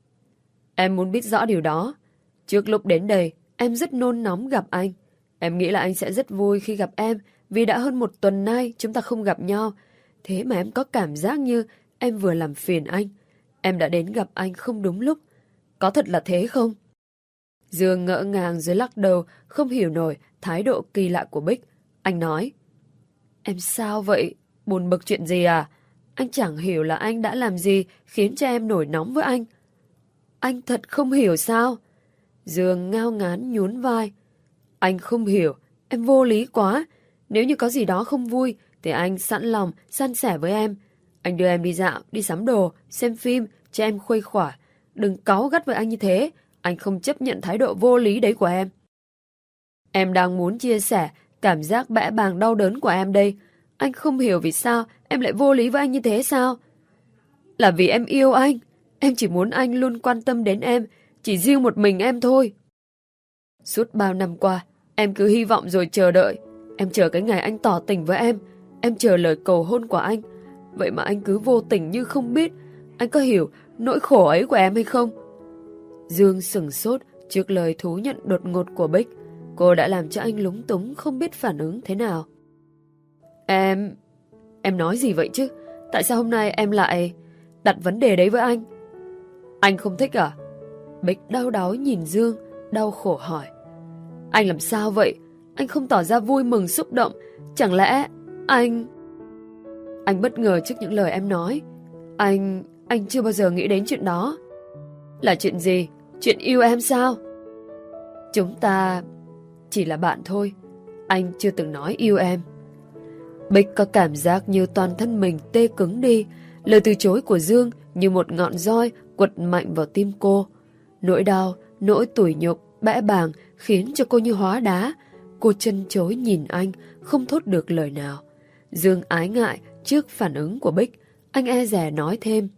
Em muốn biết rõ điều đó. Trước lúc đến đây, em rất nôn nóng gặp anh. Em nghĩ là anh sẽ rất vui khi gặp em, vì đã hơn một tuần nay chúng ta không gặp nhau. Thế mà em có cảm giác như em vừa làm phiền anh. Em đã đến gặp anh không đúng lúc. Có thật là thế không? Dương ngỡ ngàng rồi lắc đầu, không hiểu nổi thái độ kỳ lạ của Bích. Anh nói, em sao vậy? Buồn bực chuyện gì à? Anh chẳng hiểu là anh đã làm gì khiến cho em nổi nóng với anh. Anh thật không hiểu sao? Dương ngao ngán nhún vai. Anh không hiểu, em vô lý quá. Nếu như có gì đó không vui thì anh sẵn lòng san sẻ với em. Anh đưa em đi dạo, đi sắm đồ, xem phim, cho em khuây khỏa. Đừng cáu gắt với anh như thế. Anh không chấp nhận thái độ vô lý đấy của em. Em đang muốn chia sẻ cảm giác bẽ bàng đau đớn của em đây. Anh không hiểu vì sao em lại vô lý với anh như thế sao? Là vì em yêu anh. Em chỉ muốn anh luôn quan tâm đến em. Chỉ riêng một mình em thôi. Suốt bao năm qua, em cứ hy vọng rồi chờ đợi. Em chờ cái ngày anh tỏ tình với em. Em chờ lời cầu hôn của anh. Vậy mà anh cứ vô tình như không biết. Anh có hiểu nỗi khổ ấy của em hay không? Dương sửng sốt trước lời thú nhận đột ngột của Bích. Cô đã làm cho anh lúng túng không biết phản ứng thế nào. Em... Em nói gì vậy chứ? Tại sao hôm nay em lại đặt vấn đề đấy với anh? Anh không thích à? Bích đau đáu nhìn Dương, đau khổ hỏi. Anh làm sao vậy? Anh không tỏ ra vui mừng xúc động. Chẳng lẽ anh... Anh bất ngờ trước những lời em nói. Anh... Anh chưa bao giờ nghĩ đến chuyện đó. Là chuyện gì? Chuyện yêu em sao? Chúng ta chỉ là bạn thôi. Anh chưa từng nói yêu em. Bích có cảm giác như toàn thân mình tê cứng đi. Lời từ chối của Dương như một ngọn roi quật mạnh vào tim cô. Nỗi đau, nỗi tủi nhục, bẽ bàng khiến cho cô như hóa đá. Cô chân chối nhìn anh, không thốt được lời nào. Dương ái ngại trước phản ứng của Bích. Anh e dè nói thêm.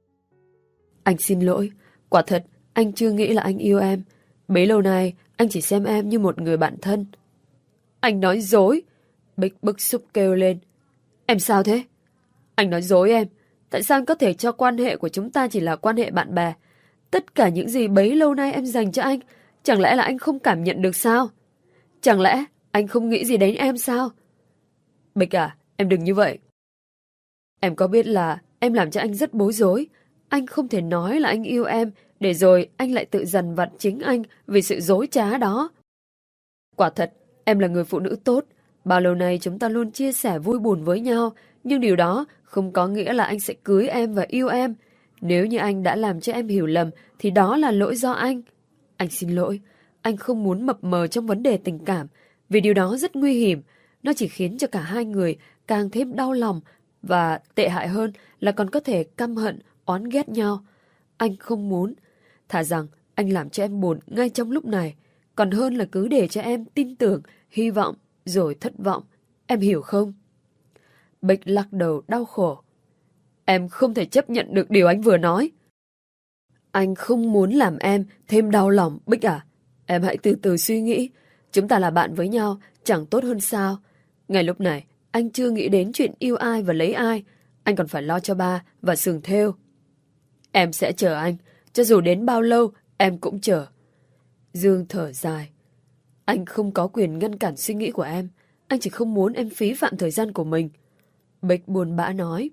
Anh xin lỗi. Quả thật, anh chưa nghĩ là anh yêu em. Bấy lâu nay, anh chỉ xem em như một người bạn thân. Anh nói dối. Bích bức xúc kêu lên. Em sao thế? Anh nói dối em. Tại sao anh có thể cho quan hệ của chúng ta chỉ là quan hệ bạn bè? Tất cả những gì bấy lâu nay em dành cho anh, chẳng lẽ là anh không cảm nhận được sao? Chẳng lẽ anh không nghĩ gì đến em sao? Bích à, em đừng như vậy. Em có biết là em làm cho anh rất bối rối. Anh không thể nói là anh yêu em, để rồi anh lại tự dằn vặt chính anh vì sự dối trá đó. Quả thật, em là người phụ nữ tốt. Bao lâu nay chúng ta luôn chia sẻ vui buồn với nhau, nhưng điều đó không có nghĩa là anh sẽ cưới em và yêu em. Nếu như anh đã làm cho em hiểu lầm, thì đó là lỗi do anh. Anh xin lỗi, anh không muốn mập mờ trong vấn đề tình cảm, vì điều đó rất nguy hiểm. Nó chỉ khiến cho cả hai người càng thêm đau lòng, và tệ hại hơn là còn có thể căm hận, oán ghét nhau. Anh không muốn. Thà rằng anh làm cho em buồn ngay trong lúc này, còn hơn là cứ để cho em tin tưởng, hy vọng, rồi thất vọng. Em hiểu không? Bích lắc đầu đau khổ. Em không thể chấp nhận được điều anh vừa nói. Anh không muốn làm em thêm đau lòng, Bích à. Em hãy từ từ suy nghĩ. Chúng ta là bạn với nhau, chẳng tốt hơn sao? Ngay lúc này, anh chưa nghĩ đến chuyện yêu ai và lấy ai. Anh còn phải lo cho ba và sừng thêu. Em sẽ chờ anh. Cho dù đến bao lâu, em cũng chờ. Dương thở dài. Anh không có quyền ngăn cản suy nghĩ của em. Anh chỉ không muốn em phí phạm thời gian của mình. Bích buồn bã nói.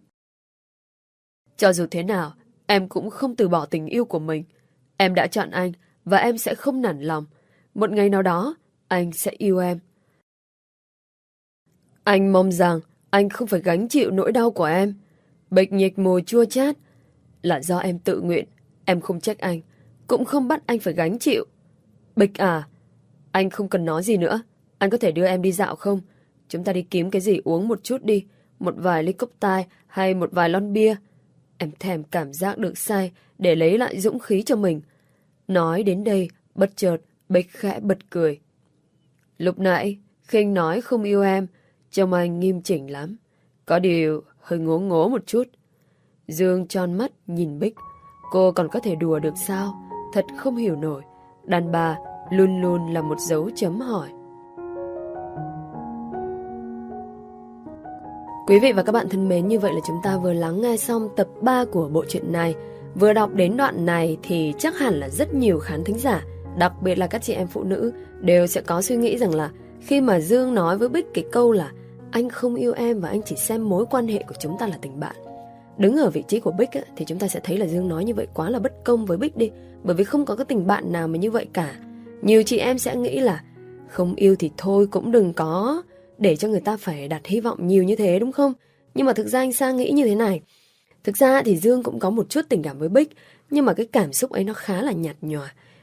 Cho dù thế nào, em cũng không từ bỏ tình yêu của mình. Em đã chọn anh và em sẽ không nản lòng. Một ngày nào đó, anh sẽ yêu em. Anh mong rằng anh không phải gánh chịu nỗi đau của em. Bích nhếch môi chua chát. Là do em tự nguyện. Em không trách anh, cũng không bắt anh phải gánh chịu. Bích à, anh không cần nói gì nữa. Anh có thể đưa em đi dạo không? Chúng ta đi kiếm cái gì uống một chút đi. Một vài ly cốc tai hay một vài lon bia. Em thèm cảm giác được say để lấy lại dũng khí cho mình. Nói đến đây, bất chợt, Bích khẽ bật cười. Lúc nãy, khi anh nói không yêu em, trông anh nghiêm chỉnh lắm. Có điều hơi ngố ngố một chút. Dương tròn mắt nhìn Bích. Cô còn có thể đùa được sao? Thật không hiểu nổi. Đàn bà luôn luôn là một dấu chấm hỏi. Quý vị và các bạn thân mến, như vậy là chúng ta vừa lắng nghe xong tập ba của bộ truyện này. Vừa đọc đến đoạn này thì chắc hẳn là rất nhiều khán thính giả, đặc biệt là các chị em phụ nữ, đều sẽ có suy nghĩ rằng là khi mà Dương nói với Bích cái câu là anh không yêu em và anh chỉ xem mối quan hệ của chúng ta là tình bạn. Đứng ở vị trí của Bích á, thì chúng ta sẽ thấy là Dương nói như vậy quá là bất công với Bích đi. Bởi vì không có cái tình bạn nào mà như vậy cả. Nhiều chị em sẽ nghĩ là không yêu thì thôi, cũng đừng có để cho người ta phải đặt hy vọng nhiều như thế, đúng không? Nhưng mà thực ra anh Sang nghĩ như thế này. Thực ra thì Dương cũng có một chút tình cảm với Bích, nhưng mà cái cảm xúc ấy nó khá là nhạt nhòa.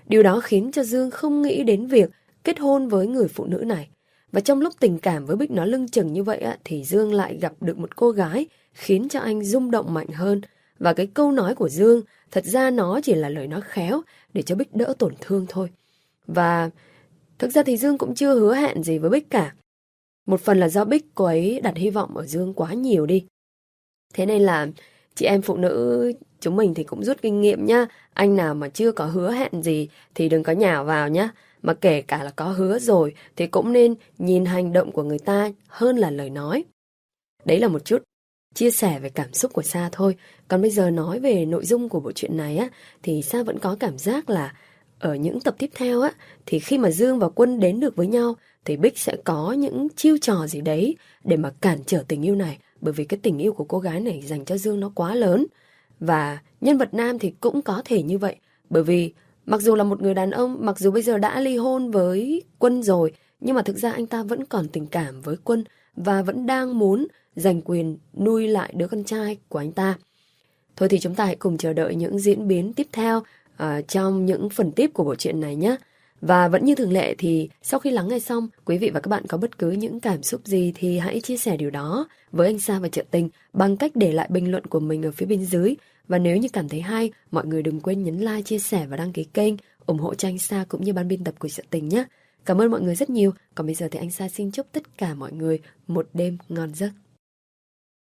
Điều đó khiến cho Dương không nghĩ đến việc kết hôn với người phụ nữ này. Và trong lúc tình cảm với Bích nó lưng chừng như vậy á, thì Dương lại gặp được một cô gái khiến cho anh rung động mạnh hơn. Và cái câu nói của Dương thật ra nó chỉ là lời nói khéo để cho Bích đỡ tổn thương thôi. Và thực ra thì Dương cũng chưa hứa hẹn gì với Bích cả. Một phần là do Bích cô ấy đặt hy vọng ở Dương quá nhiều đi. Thế nên là chị em phụ nữ chúng mình thì cũng rút kinh nghiệm nhá. Anh nào mà chưa có hứa hẹn gì thì đừng có nhào vào nhá. Mà kể cả là có hứa rồi thì cũng nên nhìn hành động của người ta hơn là lời nói. Đấy là một chút chia sẻ về cảm xúc của Sa thôi. Còn bây giờ nói về nội dung của bộ truyện này á, thì Sa vẫn có cảm giác là ở những tập tiếp theo á, thì khi mà Dương và Quân đến được với nhau thì Bích sẽ có những chiêu trò gì đấy để mà cản trở tình yêu này. Bởi vì cái tình yêu của cô gái này dành cho Dương nó quá lớn. Và nhân vật nam thì cũng có thể như vậy. Bởi vì mặc dù là một người đàn ông, mặc dù bây giờ đã ly hôn với Quân rồi, nhưng mà thực ra anh ta vẫn còn tình cảm với Quân và vẫn đang muốn giành quyền nuôi lại đứa con trai của anh ta. Thôi thì chúng ta hãy cùng chờ đợi những diễn biến tiếp theo uh, trong những phần tiếp của bộ truyện này nhé. Và vẫn như thường lệ thì sau khi lắng nghe xong, quý vị và các bạn có bất cứ những cảm xúc gì thì hãy chia sẻ điều đó với anh Sa và Trợ Tình bằng cách để lại bình luận của mình ở phía bên dưới. Và nếu như cảm thấy hay, mọi người đừng quên nhấn like, chia sẻ và đăng ký kênh, ủng hộ cho anh Sa cũng như ban biên tập của Trợ Tình nhé. Cảm ơn mọi người rất nhiều. Còn bây giờ thì anh Sa xin chúc tất cả mọi người một đêm ngon giấc.